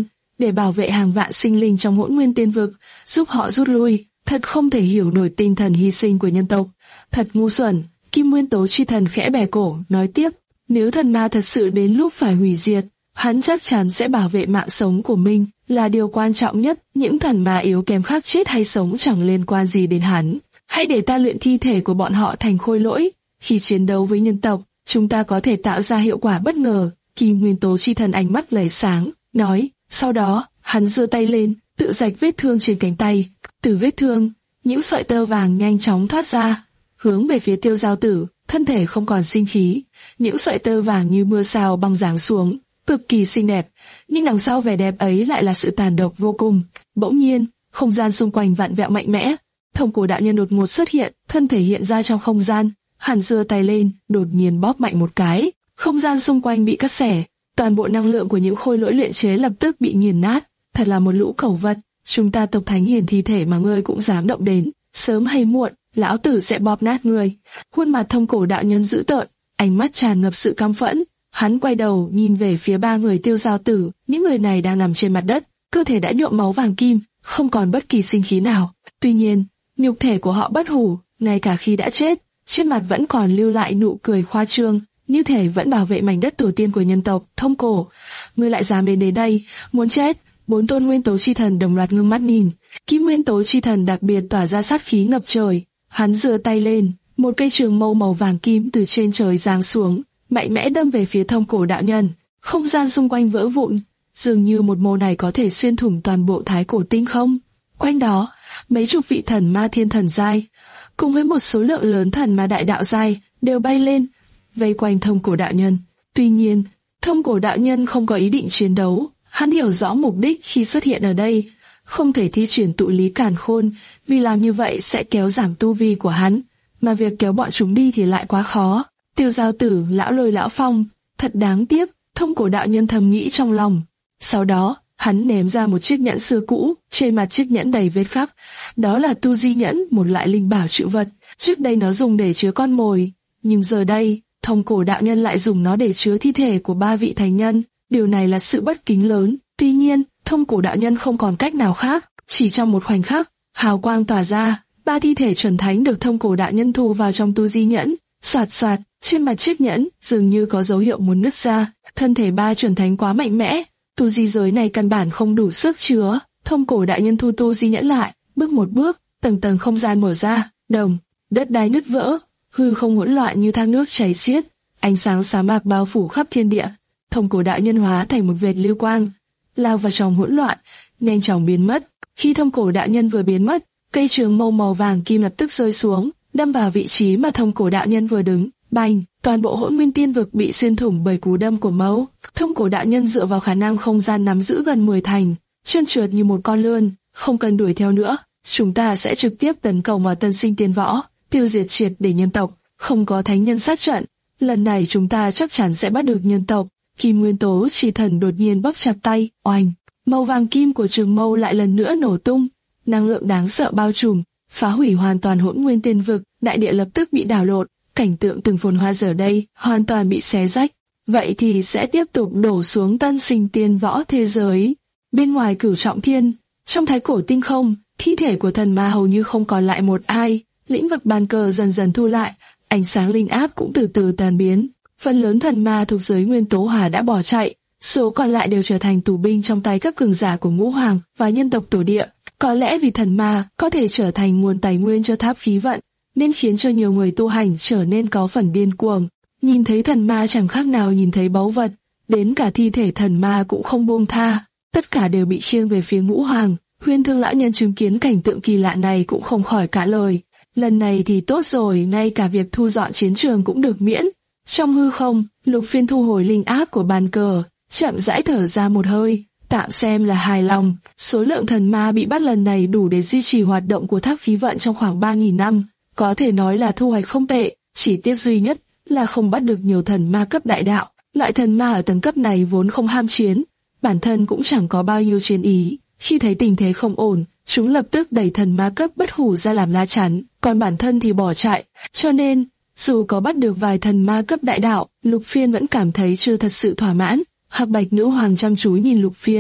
để bảo vệ hàng vạn sinh linh trong Hỗn Nguyên Tiên Vực, giúp họ rút lui. Thật không thể hiểu nổi tinh thần hy sinh của nhân tộc. Thật ngu xuẩn. Kim Nguyên Tố Chi Thần khẽ bẻ cổ, nói tiếp, nếu thần ma thật sự đến lúc phải hủy diệt, hắn chắc chắn sẽ bảo vệ mạng sống của mình, là điều quan trọng nhất. Những thần ma yếu kém khác chết hay sống chẳng liên quan gì đến hắn. Hãy để ta luyện thi thể của bọn họ thành khôi lỗi. Khi chiến đấu với nhân tộc, chúng ta có thể tạo ra hiệu quả bất ngờ. Kim Nguyên Tố Chi Thần ánh mắt lóe sáng, nói. Sau đó, hắn giơ tay lên, tự rạch vết thương trên cánh tay. Từ vết thương, những sợi tơ vàng nhanh chóng thoát ra, hướng về phía Tiêu Giao Tử. Thân thể không còn sinh khí, những sợi tơ vàng như mưa sao băng giáng xuống, cực kỳ xinh đẹp. Nhưng đằng sau vẻ đẹp ấy lại là sự tàn độc vô cùng. Bỗng nhiên, không gian xung quanh vặn vẹo mạnh mẽ. Thông Cổ đạo nhân đột ngột xuất hiện, thân thể hiện ra trong không gian. Hắn giơ tay lên, đột nhiên bóp mạnh một cái, không gian xung quanh bị cắt xẻ. Toàn bộ năng lượng của những khôi lỗi luyện chế lập tức bị nghiền nát. Thật là một lũ cẩu vật. Chúng ta tộc thánh hiền thi thể mà ngươi cũng dám động đến, sớm hay muộn, lão tử sẽ bóp nát ngươi. Khuôn mặt Thông Cổ đạo nhân dữ tợn, ánh mắt tràn ngập sự căm phẫn. Hắn quay đầu nhìn về phía ba người Tiêu Giao Tử, những người này đang nằm trên mặt đất, cơ thể đã nhuộm máu vàng kim, không còn bất kỳ sinh khí nào. Tuy nhiên, nhục thể của họ bất hủ, ngay cả khi đã chết, trên mặt vẫn còn lưu lại nụ cười khoa trương, như thể vẫn bảo vệ mảnh đất tổ tiên của nhân tộc. Thông Cổ, ngươi lại dám đến đến đây, muốn chết? Bốn tôn Nguyên Tố Chi Thần đồng loạt ngưng mắt nhìn. Kim Nguyên Tố Chi Thần đặc biệt tỏa ra sát khí ngập trời. Hắn giơ tay lên, một cây trường mâu màu vàng kim từ trên trời giáng xuống, mạnh mẽ đâm về phía Thông Cổ đạo nhân. Không gian xung quanh vỡ vụn, dường như một mâu này có thể xuyên thủng toàn bộ thái cổ tinh không. Quanh đó, mấy chục vị thần ma thiên thần giai, cùng với một số lượng lớn thần ma đại đạo giai, đều bay lên, vây quanh Thông Cổ đạo nhân. Tuy nhiên, Thông Cổ đạo nhân không có ý định chiến đấu. Hắn hiểu rõ mục đích khi xuất hiện ở đây, không thể thi triển tụ lý càn khôn, vì làm như vậy sẽ kéo giảm tu vi của hắn, mà việc kéo bọn chúng đi thì lại quá khó. Tiêu Giao Tử, Lão Lôi, Lão Phong, thật đáng tiếc, Thông Cổ đạo nhân thầm nghĩ trong lòng. Sau đó, hắn ném ra một chiếc nhẫn xưa cũ, trên mặt chiếc nhẫn đầy vết khắc. Đó là Tu Di nhẫn, một loại linh bảo trữ vật. Trước đây nó dùng để chứa con mồi, nhưng giờ đây, Thông Cổ đạo nhân lại dùng nó để chứa thi thể của ba vị thánh nhân. Điều này là sự bất kính lớn. Tuy nhiên, Thông Cổ đạo nhân không còn cách nào khác. Chỉ trong một khoảnh khắc, hào quang tỏa ra, ba thi thể chuẩn thánh được Thông Cổ đạo nhân thu vào trong Tu Di nhẫn. Soạt soạt, trên mặt chiếc nhẫn dường như có dấu hiệu muốn nứt ra. Thân thể ba chuẩn thánh quá mạnh mẽ, Tu Di giới này căn bản không đủ sức chứa. Thông Cổ đạo nhân thu Tu Di nhẫn lại, bước một bước, tầng tầng không gian mở ra, đồng, đất đai nứt vỡ, hư không hỗn loạn như thác nước chảy xiết, ánh sáng xám bạc bao phủ khắp thiên địa. Thông Cổ đạo nhân hóa thành một vệt lưu quang, lao vào trong hỗn loạn, nhanh chóng biến mất. Khi Thông Cổ đạo nhân vừa biến mất, cây trường mâu màu vàng kim lập tức rơi xuống, đâm vào vị trí mà Thông Cổ đạo nhân vừa đứng. Bành, toàn bộ Hỗn Nguyên Tiên Vực bị xuyên thủng bởi cú đâm của mâu. Thông Cổ đạo nhân dựa vào khả năng không gian nắm giữ gần mười thành, trơn trượt như một con lươn, không cần đuổi theo nữa. Chúng ta sẽ trực tiếp tấn công vào Tân Sinh Tiên Võ, tiêu diệt triệt để nhân tộc. Không có thánh nhân sát trận, lần này chúng ta chắc chắn sẽ bắt được nhân tộc. Kim Nguyên Tố Chi Thần đột nhiên bóp chặt tay, oanh, màu vàng kim của trường mâu lại lần nữa nổ tung, năng lượng đáng sợ bao trùm, phá hủy hoàn toàn Hỗn Nguyên Tiên Vực, đại địa lập tức bị đảo lộn, cảnh tượng từng phồn hoa giờ đây hoàn toàn bị xé rách. Vậy thì sẽ tiếp tục đổ xuống Tân Sinh Tiên Võ thế giới. Bên ngoài Cửu Trọng Thiên, trong thái cổ tinh không, thi thể của thần ma hầu như không còn lại một ai. Lĩnh vực bàn cờ dần dần thu lại, ánh sáng linh áp cũng từ từ tan biến. Phần lớn thần ma thuộc giới Nguyên Tố Hỏa đã bỏ chạy, số còn lại đều trở thành tù binh trong tay các cường giả của Ngũ Hoàng và nhân tộc tổ địa. Có lẽ vì thần ma có thể trở thành nguồn tài nguyên cho tháp khí vận, nên khiến cho nhiều người tu hành trở nên có phần điên cuồng. Nhìn thấy thần ma chẳng khác nào nhìn thấy báu vật, đến cả thi thể thần ma cũng không buông tha, tất cả đều bị khiêng về phía Ngũ Hoàng. Huyên Thương lão nhân chứng kiến cảnh tượng kỳ lạ này cũng không khỏi cả lời. Lần này thì tốt rồi, ngay cả việc thu dọn chiến trường cũng được miễn. Trong hư không, Lục Phiên thu hồi linh áp của bàn cờ, chậm rãi thở ra một hơi, tạm xem là hài lòng. Số lượng thần ma bị bắt lần này đủ để duy trì hoạt động của tháp khí vận trong khoảng ba nghìn năm, có thể nói là thu hoạch không tệ. Chỉ tiếc duy nhất là không bắt được nhiều thần ma cấp đại đạo. Loại thần ma ở tầng cấp này vốn không ham chiến, bản thân cũng chẳng có bao nhiêu chiến ý. Khi thấy tình thế không ổn, chúng lập tức đẩy thần ma cấp bất hủ ra làm lá chắn, còn bản thân thì bỏ chạy. Cho nên, dù có bắt được vài thần ma cấp đại đạo, Lục Phiên vẫn cảm thấy chưa thật sự thỏa mãn. Hắc Bạch Nữ Hoàng chăm chú nhìn Lục Phiên,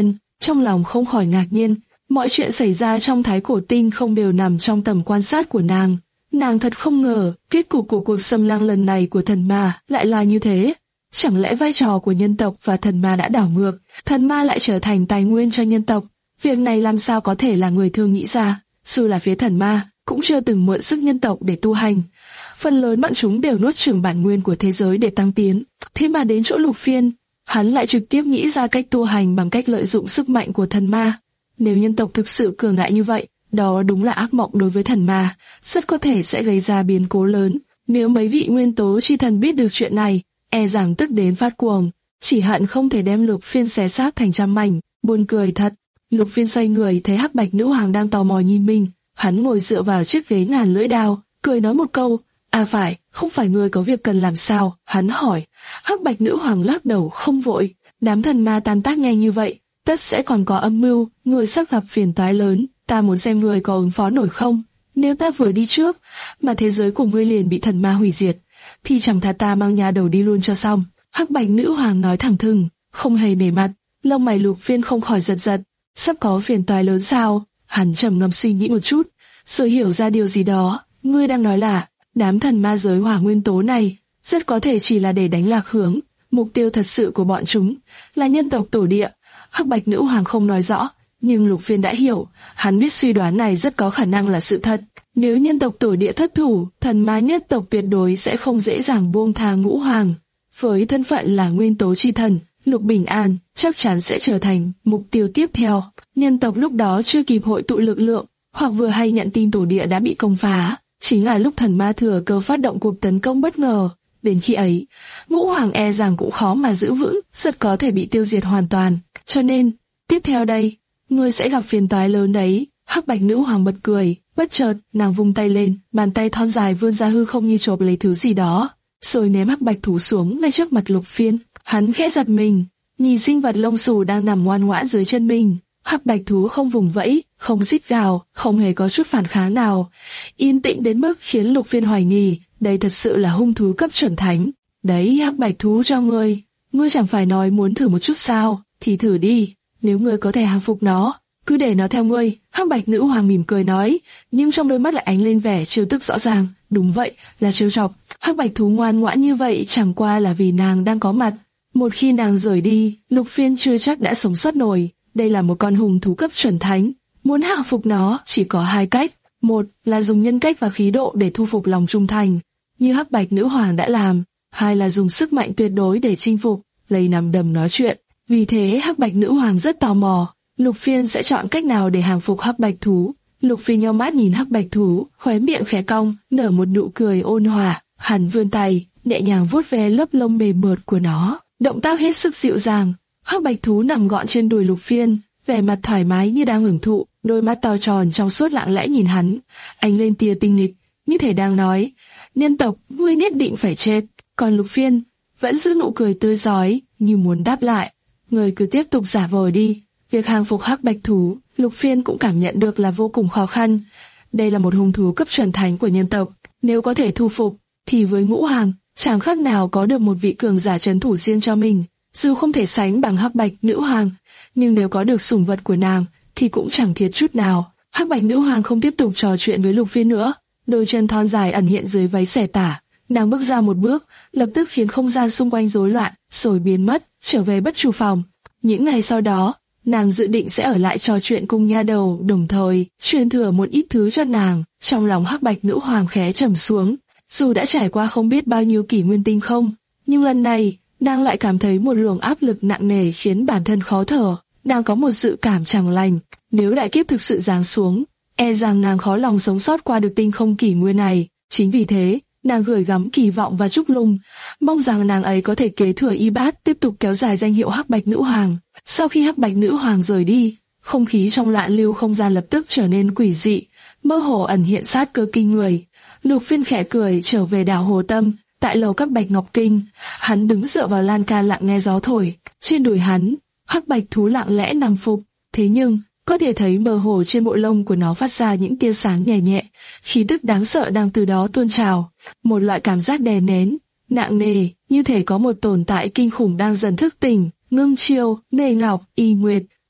trong lòng không khỏi ngạc nhiên. Mọi chuyện xảy ra trong Thái Cổ Tinh không đều nằm trong tầm quan sát của nàng. Nàng thật không ngờ, kết cục của cuộc xâm lăng lần này của thần ma lại là như thế. Chẳng lẽ vai trò của nhân tộc và thần ma đã đảo ngược, thần ma lại trở thành tài nguyên cho nhân tộc? Việc này làm sao có thể là người thường nghĩ ra? Dù là phía thần ma, cũng chưa từng mượn sức nhân tộc để tu hành. Phần lớn bọn chúng đều nuốt chửng bản nguyên của thế giới để tăng tiến. Thế mà đến chỗ Lục Phiên, hắn lại trực tiếp nghĩ ra cách tu hành bằng cách lợi dụng sức mạnh của thần ma. Nếu nhân tộc thực sự cường đại như vậy, đó đúng là ác mộng đối với thần ma, rất có thể sẽ gây ra biến cố lớn. Nếu mấy vị nguyên tố chi thần biết được chuyện này, e rằng tức đến phát cuồng, chỉ hận không thể đem Lục Phiên xé xác thành trăm mảnh. Buồn cười thật. Lục Phiên xoay người thấy Hắc Bạch Nữ Hoàng đang tò mò nhìn mình, hắn ngồi dựa vào chiếc ghế ngàn lưỡi đao, cười nói một câu, à phải, không phải ngươi có việc cần làm sao? Hắn hỏi. Hắc Bạch Nữ Hoàng lắc đầu không vội, đám thần ma tan tác nhanh như vậy, tất sẽ còn có âm mưu, người sắp gặp phiền toái lớn, ta muốn xem người có ứng phó nổi không. Nếu ta vừa đi trước, mà thế giới của ngươi liền bị thần ma hủy diệt, thì chẳng thà ta mang nhà đầu đi luôn cho xong. Hắc Bạch Nữ Hoàng nói thẳng thừng, không hề nể mặt. Lông mày Lục Phiên không khỏi giật giật, sắp có phiền toái lớn sao? Hắn trầm ngâm suy nghĩ một chút, rồi hiểu ra điều gì đó. Ngươi đang nói là đám thần ma giới hỏa nguyên tố này rất có thể chỉ là để đánh lạc hướng. Mục tiêu thật sự của bọn chúng là nhân tộc tổ địa. Hắc Bạch Nữ Hoàng không nói rõ, nhưng Lục Phiên đã hiểu. Hắn biết suy đoán này rất có khả năng là sự thật. Nếu nhân tộc tổ địa thất thủ, thần ma nhất tộc tuyệt đối sẽ không dễ dàng buông tha Ngũ Hoàng. Với thân phận là nguyên tố chi thần, Lục Bình An chắc chắn sẽ trở thành mục tiêu tiếp theo. Nhân tộc lúc đó chưa kịp hội tụ lực lượng, hoặc vừa hay nhận tin tổ địa đã bị công phá, chính là lúc thần ma thừa cơ phát động cuộc tấn công bất ngờ. Đến khi ấy, Ngũ Hoàng e rằng cũng khó mà giữ vững, rất có thể bị tiêu diệt hoàn toàn. Cho nên, tiếp theo đây, ngươi sẽ gặp phiền toái lớn đấy. Hắc Bạch Nữ Hoàng bật cười, bất chợt nàng vung tay lên, bàn tay thon dài vươn ra hư không như chộp lấy thứ gì đó, rồi ném Hắc Bạch thú xuống ngay trước mặt Lục Phiên. Hắn khẽ giật mình, nhìn sinh vật lông xù đang nằm ngoan ngoãn dưới chân mình. Hắc Bạch thú không vùng vẫy, không rít gào, không hề có chút phản kháng nào, yên tĩnh đến mức khiến Lục Phiên hoài nghi, đây thật sự là hung thú cấp chuẩn thánh. Đấy, Hắc Bạch thú cho ngươi, ngươi chẳng phải nói muốn thử một chút sao? Thì thử đi, nếu ngươi có thể hàng phục nó, cứ để nó theo ngươi. Hắc Bạch Nữ Hoàng mỉm cười nói, nhưng trong đôi mắt lại ánh lên vẻ trêu tức rõ ràng. Đúng vậy, là trêu chọc. Hắc Bạch thú ngoan ngoãn như vậy chẳng qua là vì nàng đang có mặt. Một khi nàng rời đi, Lục Phiên chưa chắc đã sống sót nổi. Đây là một con hùng thú cấp chuẩn thánh, muốn hạ phục nó chỉ có hai cách. Một là dùng nhân cách và khí độ để thu phục lòng trung thành, như Hắc Bạch Nữ Hoàng đã làm. Hai là dùng sức mạnh tuyệt đối để chinh phục, lấy nằm đầm nói chuyện. Vì thế Hắc Bạch Nữ Hoàng rất tò mò, Lục Phiên sẽ chọn cách nào để hàng phục Hắc Bạch thú. Lục Phiên nheo mắt nhìn Hắc Bạch thú, khóe miệng khẽ cong, nở một nụ cười ôn hòa. Hắn vươn tay, nhẹ nhàng vuốt ve lớp lông mềm mượt của nó, động tác hết sức dịu dàng. Hắc Bạch thú nằm gọn trên đùi Lục Phiên, vẻ mặt thoải mái như đang hưởng thụ, đôi mắt to tròn trong suốt lặng lẽ nhìn hắn, ánh lên tia tinh nghịch, như thể đang nói, nhân tộc, ngươi nhất định phải chết. Còn Lục Phiên vẫn giữ nụ cười tươi rói, như muốn đáp lại, người cứ tiếp tục giả vờ đi. Việc hàng phục Hắc Bạch thú, Lục Phiên cũng cảm nhận được là vô cùng khó khăn. Đây là một hung thú cấp chuẩn thánh của nhân tộc, nếu có thể thu phục, thì với Ngũ Hoàng, chẳng khác nào có được một vị cường giả trấn thủ riêng cho mình. Dù không thể sánh bằng Hắc Bạch Nữ Hoàng, nhưng nếu có được sủng vật của nàng, thì cũng chẳng thiệt chút nào. Hắc Bạch Nữ Hoàng không tiếp tục trò chuyện với Lục Phiên nữa, đôi chân thon dài ẩn hiện dưới váy xẻ tả. Nàng bước ra một bước, lập tức khiến không gian xung quanh rối loạn, rồi biến mất, trở về Bất Chu phòng. Những ngày sau đó, nàng dự định sẽ ở lại trò chuyện cùng nha đầu, đồng thời truyền thừa một ít thứ cho nàng. Trong lòng Hắc Bạch Nữ Hoàng khẽ trầm xuống, dù đã trải qua không biết bao nhiêu kỷ nguyên tinh không, nhưng lần này nàng lại cảm thấy một luồng áp lực nặng nề khiến bản thân khó thở. Nàng có một dự cảm chẳng lành, nếu đại kiếp thực sự giáng xuống, e rằng nàng khó lòng sống sót qua được tinh không kỷ nguyên này. Chính vì thế, nàng gửi gắm kỳ vọng vào Trúc Lung, mong rằng nàng ấy có thể kế thừa y bát, tiếp tục kéo dài danh hiệu Hắc Bạch Nữ Hoàng. Sau khi Hắc Bạch Nữ Hoàng rời đi, không khí trong loạn lưu không gian lập tức trở nên quỷ dị, mơ hồ ẩn hiện sát cơ kinh người. Lục Phiên khẽ cười trở về đảo Hồ Tâm, tại lầu các Bạch Ngọc Kinh, hắn đứng dựa vào lan can lặng nghe gió thổi. Trên đùi hắn, Hắc Bạch thú lặng lẽ nằm phục, thế nhưng có thể thấy mơ hồ trên bộ lông của nó phát ra những tia sáng nhẹ nhẹ, khí tức đáng sợ đang từ đó tuôn trào. Một loại cảm giác đè nén, nặng nề, như thể có một tồn tại kinh khủng đang dần thức tỉnh. Ngưng Chiêu, Nê Ngọc, Y Nguyệt,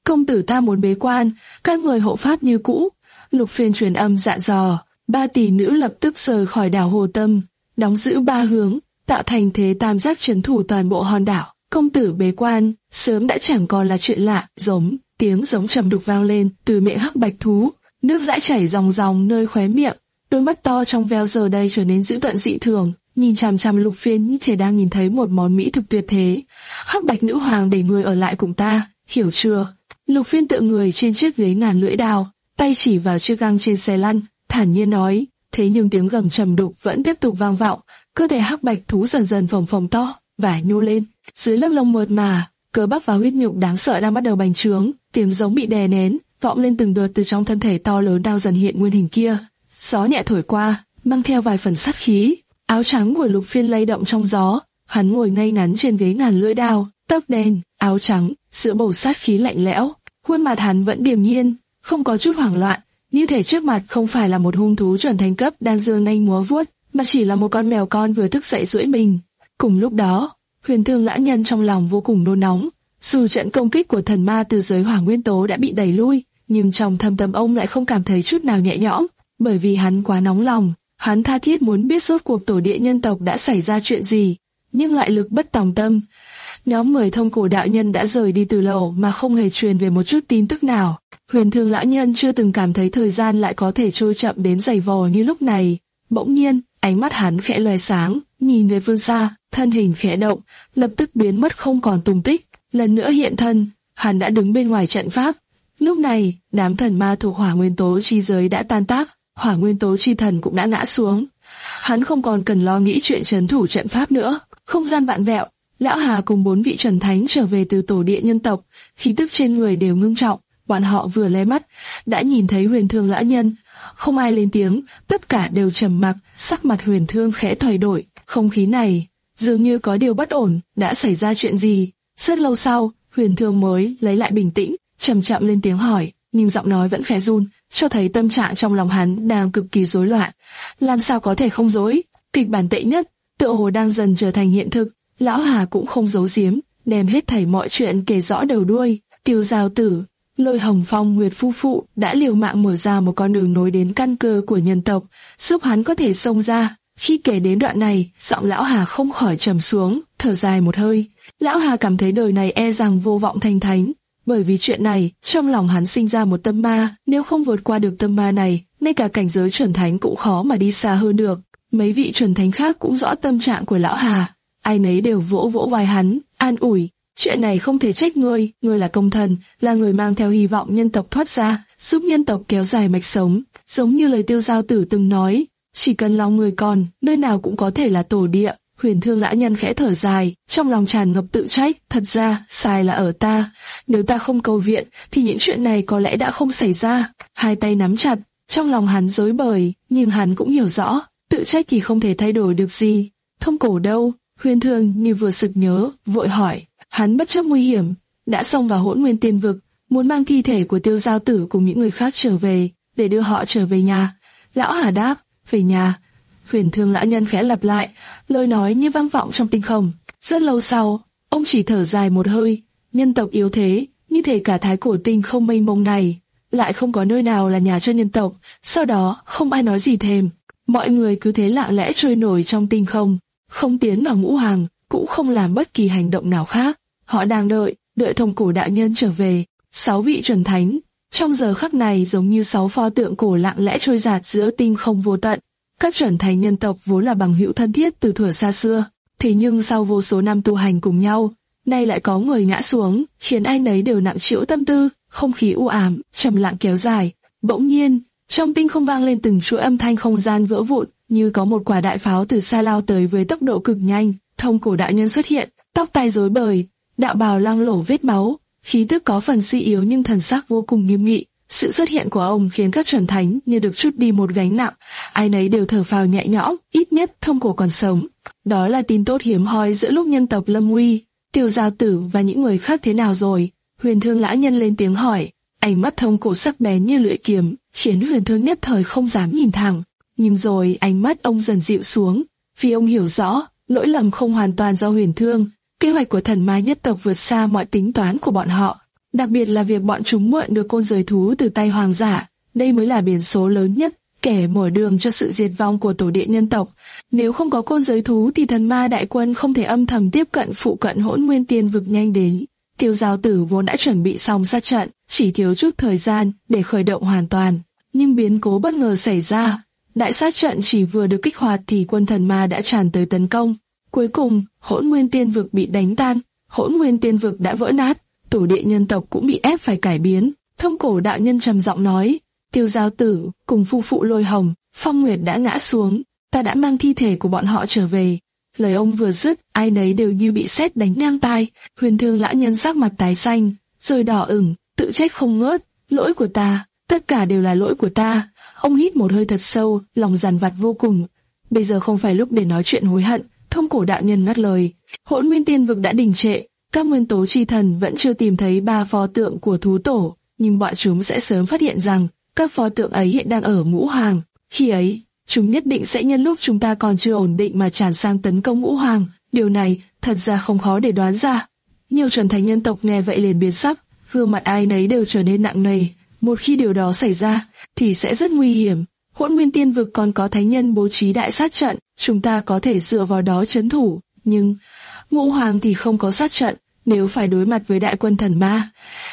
công tử ta muốn bế quan, các người hộ pháp như cũ. Lục Phiên truyền âm dạ dò, ba tỷ nữ lập tức rời khỏi đảo Hồ Tâm, đóng giữ ba hướng, tạo thành thế tam giác trấn thủ toàn bộ hòn đảo. Công tử bế quan, sớm đã chẳng còn là chuyện lạ. Giống, tiếng giống trầm đục vang lên từ miệng hắc bạch thú, nước dãi chảy ròng ròng nơi khóe miệng, đôi mắt to trong veo giờ đây trở nên dữ tợn dị thường, nhìn chằm chằm Lục Phiên như thể đang nhìn thấy một món mỹ thực tuyệt thế. Hắc bạch nữ hoàng để người ở lại cùng ta, hiểu chưa? Lục Phiên tựa người trên chiếc ghế ngàn lưỡi đao, tay chỉ vào chiếc găng trên xe lăn, thản nhiên nói. Thế nhưng tiếng gầm trầm đục vẫn tiếp tục vang vọng, cơ thể hắc bạch thú dần dần phồng phồng to, vải nhô lên, dưới lớp lông mượt mà, cơ bắp và huyết nhục đáng sợ đang bắt đầu bành trướng, tiếng giống bị đè nén, vọng lên từng đợt từ trong thân thể to lớn đang dần hiện nguyên hình kia. Gió nhẹ thổi qua, mang theo vài phần sát khí. Áo trắng của Lục Phiên lay động trong gió, hắn ngồi ngay ngắn trên ghế ngàn lưỡi đao, tóc đen, áo trắng, giữa bầu sát khí lạnh lẽo. Khuôn mặt hắn vẫn điềm nhiên, không có chút hoảng loạn, như thể trước mặt không phải là một hung thú chuẩn thành cấp đang giơ nanh múa vuốt, mà chỉ là một con mèo con vừa thức dậy duỗi mình. Cùng lúc đó, Huyền Thương Lão Nhân trong lòng vô cùng nôn nóng. Dù trận công kích của thần ma từ giới hỏa nguyên tố đã bị đẩy lui, nhưng trong thâm tâm ông lại không cảm thấy chút nào nhẹ nhõm, bởi vì hắn quá nóng lòng. Hắn tha thiết muốn biết rốt cuộc tổ địa nhân tộc đã xảy ra chuyện gì, nhưng lại lực bất tòng tâm. Nhóm người thông cổ đạo nhân đã rời đi từ lâu mà không hề truyền về một chút tin tức nào. Huyền Thương Lão Nhân chưa từng cảm thấy thời gian lại có thể trôi chậm đến dày vò như lúc này. Bỗng nhiên, ánh mắt hắn khẽ lóe sáng, nhìn về phương xa, thân hình khẽ động, lập tức biến mất không còn tung tích. Lần nữa hiện thân, hắn đã đứng bên ngoài trận pháp. Lúc này, đám thần ma thuộc hỏa nguyên tố chi giới đã tan tác, hỏa nguyên tố chi thần cũng đã ngã xuống. Hắn không còn cần lo nghĩ chuyện trấn thủ trận pháp nữa. Không gian vạn vẹo, Lão Hà cùng bốn vị chuẩn thánh trở về từ tổ địa nhân tộc, khí tức trên người đều ngưng trọng. Bọn họ vừa lé mắt, đã nhìn thấy Huyền Thương Lão Nhân. Không ai lên tiếng, tất cả đều trầm mặc, sắc mặt Huyền Thương khẽ thay đổi. Không khí này, dường như có điều bất ổn, đã xảy ra chuyện gì? Rất lâu sau, Huyền Thương mới lấy lại bình tĩnh, chậm chậm lên tiếng hỏi, nhưng giọng nói vẫn khẽ run, cho thấy tâm trạng trong lòng hắn đang cực kỳ rối loạn. Làm sao có thể không rối? Kịch bản tệ nhất, tựa hồ đang dần trở thành hiện thực. Lão Hà cũng không giấu giếm, đem hết thảy mọi chuyện kể rõ đầu đuôi. Tiêu Giao Tử, Lôi Hồng Phong, Nguyệt Phu Phụ đã liều mạng mở ra một con đường nối đến căn cơ của nhân tộc, giúp hắn có thể xông ra. Khi kể đến đoạn này, giọng Lão Hà không khỏi trầm xuống, thở dài một hơi. Lão Hà cảm thấy đời này e rằng vô vọng thành thánh, bởi vì chuyện này, trong lòng hắn sinh ra một tâm ma, nếu không vượt qua được tâm ma này, ngay cả cảnh giới chuẩn thánh cũng khó mà đi xa hơn được. Mấy vị chuẩn thánh khác cũng rõ tâm trạng của Lão Hà, ai nấy đều vỗ vỗ vai hắn, an ủi. Chuyện này không thể trách ngươi, ngươi là công thần, là người mang theo hy vọng nhân tộc thoát ra, giúp nhân tộc kéo dài mạch sống, giống như lời Tiêu Giao Tử từng nói, chỉ cần lòng người còn, nơi nào cũng có thể là tổ địa. Huyền Thương Lão Nhân khẽ thở dài, trong lòng tràn ngập tự trách, thật ra, sai là ở ta, nếu ta không cầu viện, thì những chuyện này có lẽ đã không xảy ra. Hai tay nắm chặt, trong lòng hắn rối bời, nhưng hắn cũng hiểu rõ, tự trách thì không thể thay đổi được gì. Thông cổ đâu? Huyền Thương như vừa sực nhớ, vội hỏi. Hắn bất chấp nguy hiểm, đã xông vào Hỗn Nguyên Tiên Vực, muốn mang thi thể của Tiêu Giao Tử cùng những người khác trở về, để đưa họ trở về nhà. Lão Hà đáp, về nhà. Huyền Thương Lão Nhân khẽ lặp lại, lời nói như vang vọng trong tinh không. Rất lâu sau, ông chỉ thở dài một hơi, nhân tộc yếu thế, như thể cả thái cổ tinh không mênh mông này, lại không có nơi nào là nhà cho nhân tộc. Sau đó, không ai nói gì thêm, mọi người cứ thế lặng lẽ trôi nổi trong tinh không, không tiến vào ngũ hoàng, cũng không làm bất kỳ hành động nào khác. Họ đang đợi, đợi Thông Cổ đạo nhân trở về. Sáu vị chuẩn thánh, trong giờ khắc này giống như sáu pho tượng cổ lặng lẽ trôi dạt giữa tinh không vô tận. Các chuẩn thánh nhân tộc vốn là bằng hữu thân thiết từ thuở xa xưa, thế nhưng sau vô số năm tu hành cùng nhau, nay lại có người ngã xuống, khiến ai nấy đều nặng trĩu tâm tư. Không khí u ám, trầm lặng kéo dài. Bỗng nhiên, trong tinh không vang lên từng chuỗi âm thanh không gian vỡ vụn, như có một quả đại pháo từ xa lao tới với tốc độ cực nhanh. Thông Cổ đạo nhân xuất hiện, tóc tai rối bời, đạo bào loang lổ vết máu, khí tức có phần suy yếu nhưng thần sắc vô cùng nghiêm nghị. Sự xuất hiện của ông khiến các chuẩn thánh như được trút đi một gánh nặng, ai nấy đều thở phào nhẹ nhõm, ít nhất Thông Cổ còn sống. Đó là tin tốt hiếm hoi giữa lúc nhân tộc lâm nguy. Tiêu Giao Tử và những người khác thế nào rồi? Huyền Thương Lão Nhân lên tiếng hỏi, ánh mắt Thông Cổ sắc bén như lưỡi kiếm, khiến Huyền Thương nhất thời không dám nhìn thẳng. Nhưng rồi ánh mắt ông dần dịu xuống, vì ông hiểu rõ, lỗi lầm không hoàn toàn do Huyền Thương. Kế hoạch của thần ma nhất tộc vượt xa mọi tính toán của bọn họ. Đặc biệt là việc bọn chúng mượn được côn giới thú từ tay hoàng giả, đây mới là biến số lớn nhất, kẻ mở đường cho sự diệt vong của tổ địa nhân tộc. Nếu không có côn giới thú thì thần ma đại quân không thể âm thầm tiếp cận phụ cận Hỗn Nguyên Tiên Vực nhanh đến. Tiêu Giao Tử vốn đã chuẩn bị xong sát trận, chỉ thiếu chút thời gian để khởi động hoàn toàn, nhưng biến cố bất ngờ xảy ra. Đại sát trận chỉ vừa được kích hoạt thì quân thần ma đã tràn tới tấn công. Cuối cùng, Hỗn Nguyên Tiên Vực bị đánh tan, Hỗn Nguyên Tiên Vực đã vỡ nát, tổ địa nhân tộc cũng bị ép phải cải biến. Thông Cổ đạo nhân trầm giọng nói, Tiêu Giao Tử cùng phu phụ Lôi Hồng, Phong Nguyệt đã ngã xuống, ta đã mang thi thể của bọn họ trở về. Lời ông vừa dứt, ai nấy đều như bị sét đánh ngang tai. Huyền Thương lão nhân sắc mặt tái xanh, rồi đỏ ửng, tự trách không ngớt, lỗi của ta, tất cả đều là lỗi của ta. Ông hít một hơi thật sâu, lòng dằn vặt vô cùng. Bây giờ không phải lúc để nói chuyện hối hận. Thông Cổ đạo nhân ngắt lời. Hỗn Nguyên Tiên Vực đã đình trệ, các nguyên tố chi thần vẫn chưa tìm thấy ba pho tượng của thú tổ, nhưng bọn chúng sẽ sớm phát hiện rằng các pho tượng ấy hiện đang ở Ngũ Hoàng. Khi ấy, chúng nhất định sẽ nhân lúc chúng ta còn chưa ổn định mà tràn sang tấn công Ngũ Hoàng. Điều này thật ra không khó để đoán ra. Nhiều chuẩn thánh nhân tộc nghe vậy liền biến sắc, gương mặt ai nấy đều trở nên nặng nề. Một khi điều đó xảy ra, thì sẽ rất nguy hiểm. Hỗn Nguyên Tiên Vực còn có thánh nhân bố trí đại sát trận, chúng ta có thể dựa vào đó trấn thủ. Nhưng Ngũ Hoàng thì không có sát trận, nếu phải đối mặt với đại quân thần ma,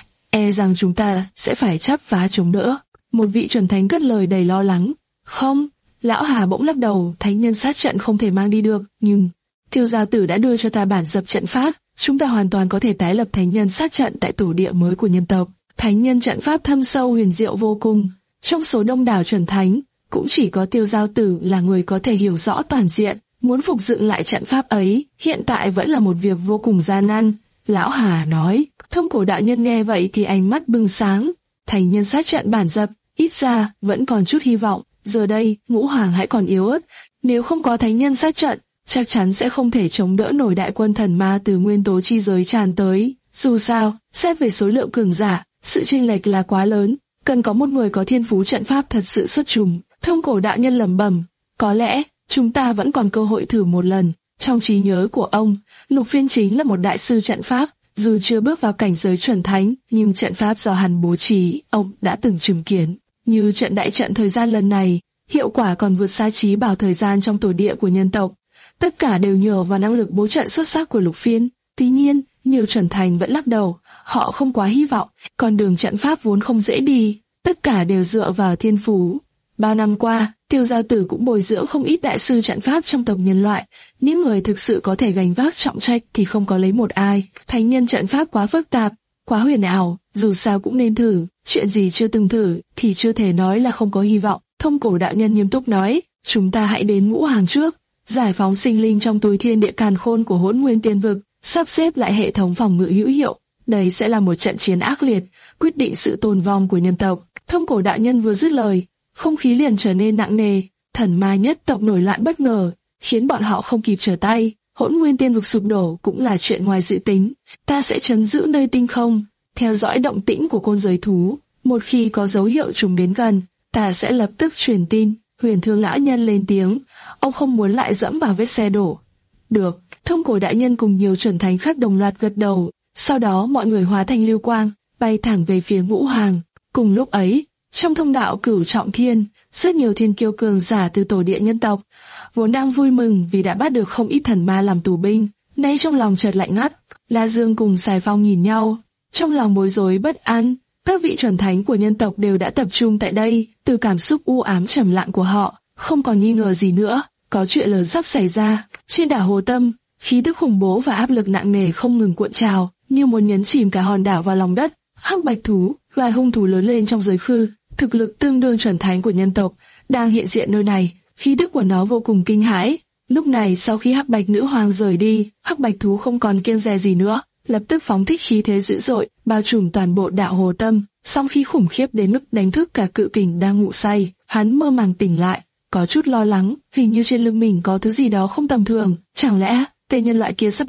e rằng chúng ta sẽ phải chắp vá chống đỡ. Một vị chuẩn thánh cất lời đầy lo lắng. Không, lão Hà bỗng lắc đầu, thánh nhân sát trận không thể mang đi được, nhưng Tiêu Giao Tử đã đưa cho ta bản dập trận pháp, chúng ta hoàn toàn có thể tái lập thánh nhân sát trận tại tổ địa mới của nhân tộc. Thánh nhân trận pháp thâm sâu huyền diệu vô cùng, trong số đông đảo chuẩn thánh, cũng chỉ có Tiêu Giao Tử là người có thể hiểu rõ toàn diện. Muốn phục dựng lại trận pháp ấy, hiện tại vẫn là một việc vô cùng gian nan. Lão Hà nói. Thông Cổ đạo nhân nghe vậy thì ánh mắt bừng sáng. Thánh nhân sát trận bản dập, ít ra vẫn còn chút hy vọng. Giờ đây, Ngũ Hoàng hãy còn yếu ớt. Nếu không có thánh nhân sát trận, chắc chắn sẽ không thể chống đỡ nổi đại quân thần ma từ nguyên tố chi giới tràn tới. Dù sao, xét về số lượng cường giả, sự chênh lệch là quá lớn. Cần có một người có thiên phú trận pháp thật sự xuất chúng. Thông Cổ đạo nhân lẩm bẩm, có lẽ chúng ta vẫn còn cơ hội thử một lần. Trong trí nhớ của ông, Lục Phiên chính là một đại sư trận pháp, dù chưa bước vào cảnh giới chuẩn thánh, nhưng trận pháp do hắn bố trí, ông đã từng chứng kiến. Như trận đại trận thời gian lần này, hiệu quả còn vượt xa trí bảo thời gian trong tổ địa của nhân tộc. Tất cả đều nhờ vào năng lực bố trận xuất sắc của Lục Phiên. Tuy nhiên, nhiều chuẩn thánh vẫn lắc đầu, họ không quá hy vọng, con đường trận pháp vốn không dễ đi, tất cả đều dựa vào thiên phú. Bao năm qua, Tiêu Giao Tử cũng bồi dưỡng không ít đại sư trận pháp trong tộc nhân loại, những người thực sự có thể gánh vác trọng trách thì không có lấy một ai. Thánh nhân trận pháp quá phức tạp, quá huyền ảo, dù sao cũng nên thử, chuyện gì chưa từng thử thì chưa thể nói là không có hy vọng. Thông Cổ đạo nhân nghiêm túc nói, chúng ta hãy đến Ngũ Hoàng trước, giải phóng sinh linh trong túi thiên địa càn khôn của Hỗn Nguyên Tiên Vực, sắp xếp lại hệ thống phòng ngự hữu hiệu. Đây sẽ là một trận chiến ác liệt, quyết định sự tồn vong của nhân tộc. Thông Cổ đạo nhân vừa dứt lời, không khí liền trở nên nặng nề. Thần ma nhất tộc nổi loạn bất ngờ, khiến bọn họ không kịp trở tay. Hỗn Nguyên Tiên Vực sụp đổ cũng là chuyện ngoài dự tính. Ta sẽ trấn giữ nơi tinh không, theo dõi động tĩnh của côn giới thú. Một khi có dấu hiệu chúng đến gần, ta sẽ lập tức truyền tin. Huyền Thương lão nhân lên tiếng, ông không muốn lại dẫm vào vết xe đổ. Được. Thông Cổ đại nhân cùng nhiều chuẩn thánh khác đồng loạt gật đầu. Sau đó mọi người hóa thành lưu quang, bay thẳng về phía Ngũ Hoàng. Cùng lúc ấy, trong thông đạo Cửu Trọng Thiên, rất nhiều thiên kiêu cường giả từ tổ địa nhân tộc vốn đang vui mừng vì đã bắt được không ít thần ma làm tù binh, nay trong lòng chợt lạnh ngắt. La Dương cùng Sài Phong nhìn nhau, trong lòng bối rối bất an. Các vị chuẩn thánh của nhân tộc đều đã tập trung tại đây, từ cảm xúc u ám trầm lặng của họ, không còn nghi ngờ gì nữa, có chuyện lớn sắp xảy ra. Trên đảo Hồ Tâm, khí tức khủng bố và áp lực nặng nề không ngừng cuộn trào, như muốn nhấn chìm cả hòn đảo vào lòng đất. Hắc Bạch thú, loài hung thú lớn lên trong giới khư, thực lực tương đương chuẩn thánh của nhân tộc, đang hiện diện nơi này. Khí tức của nó vô cùng kinh hãi. Lúc này sau khi Hắc Bạch nữ hoàng rời đi, Hắc Bạch thú không còn kiêng dè gì nữa, lập tức phóng thích khí thế dữ dội, bao trùm toàn bộ đảo Hồ Tâm. Song khí khủng khiếp đến mức đánh thức cả cự kình đang ngủ say, hắn mơ màng tỉnh lại, có chút lo lắng, hình như trên lưng mình có thứ gì đó không tầm thường, chẳng lẽ tên nhân loại kia sắp...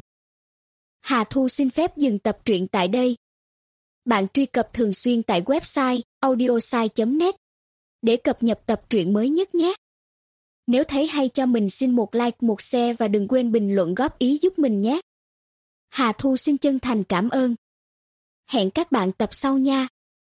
Hà Thu xin phép dừng tập truyện tại đây. Bạn truy cập thường xuyên tại website audiosai chấm net để cập nhật tập truyện mới nhất nhé. Nếu thấy hay cho mình xin một like, một share và đừng quên bình luận góp ý giúp mình nhé. Hà Thu xin chân thành cảm ơn. Hẹn các bạn tập sau nha.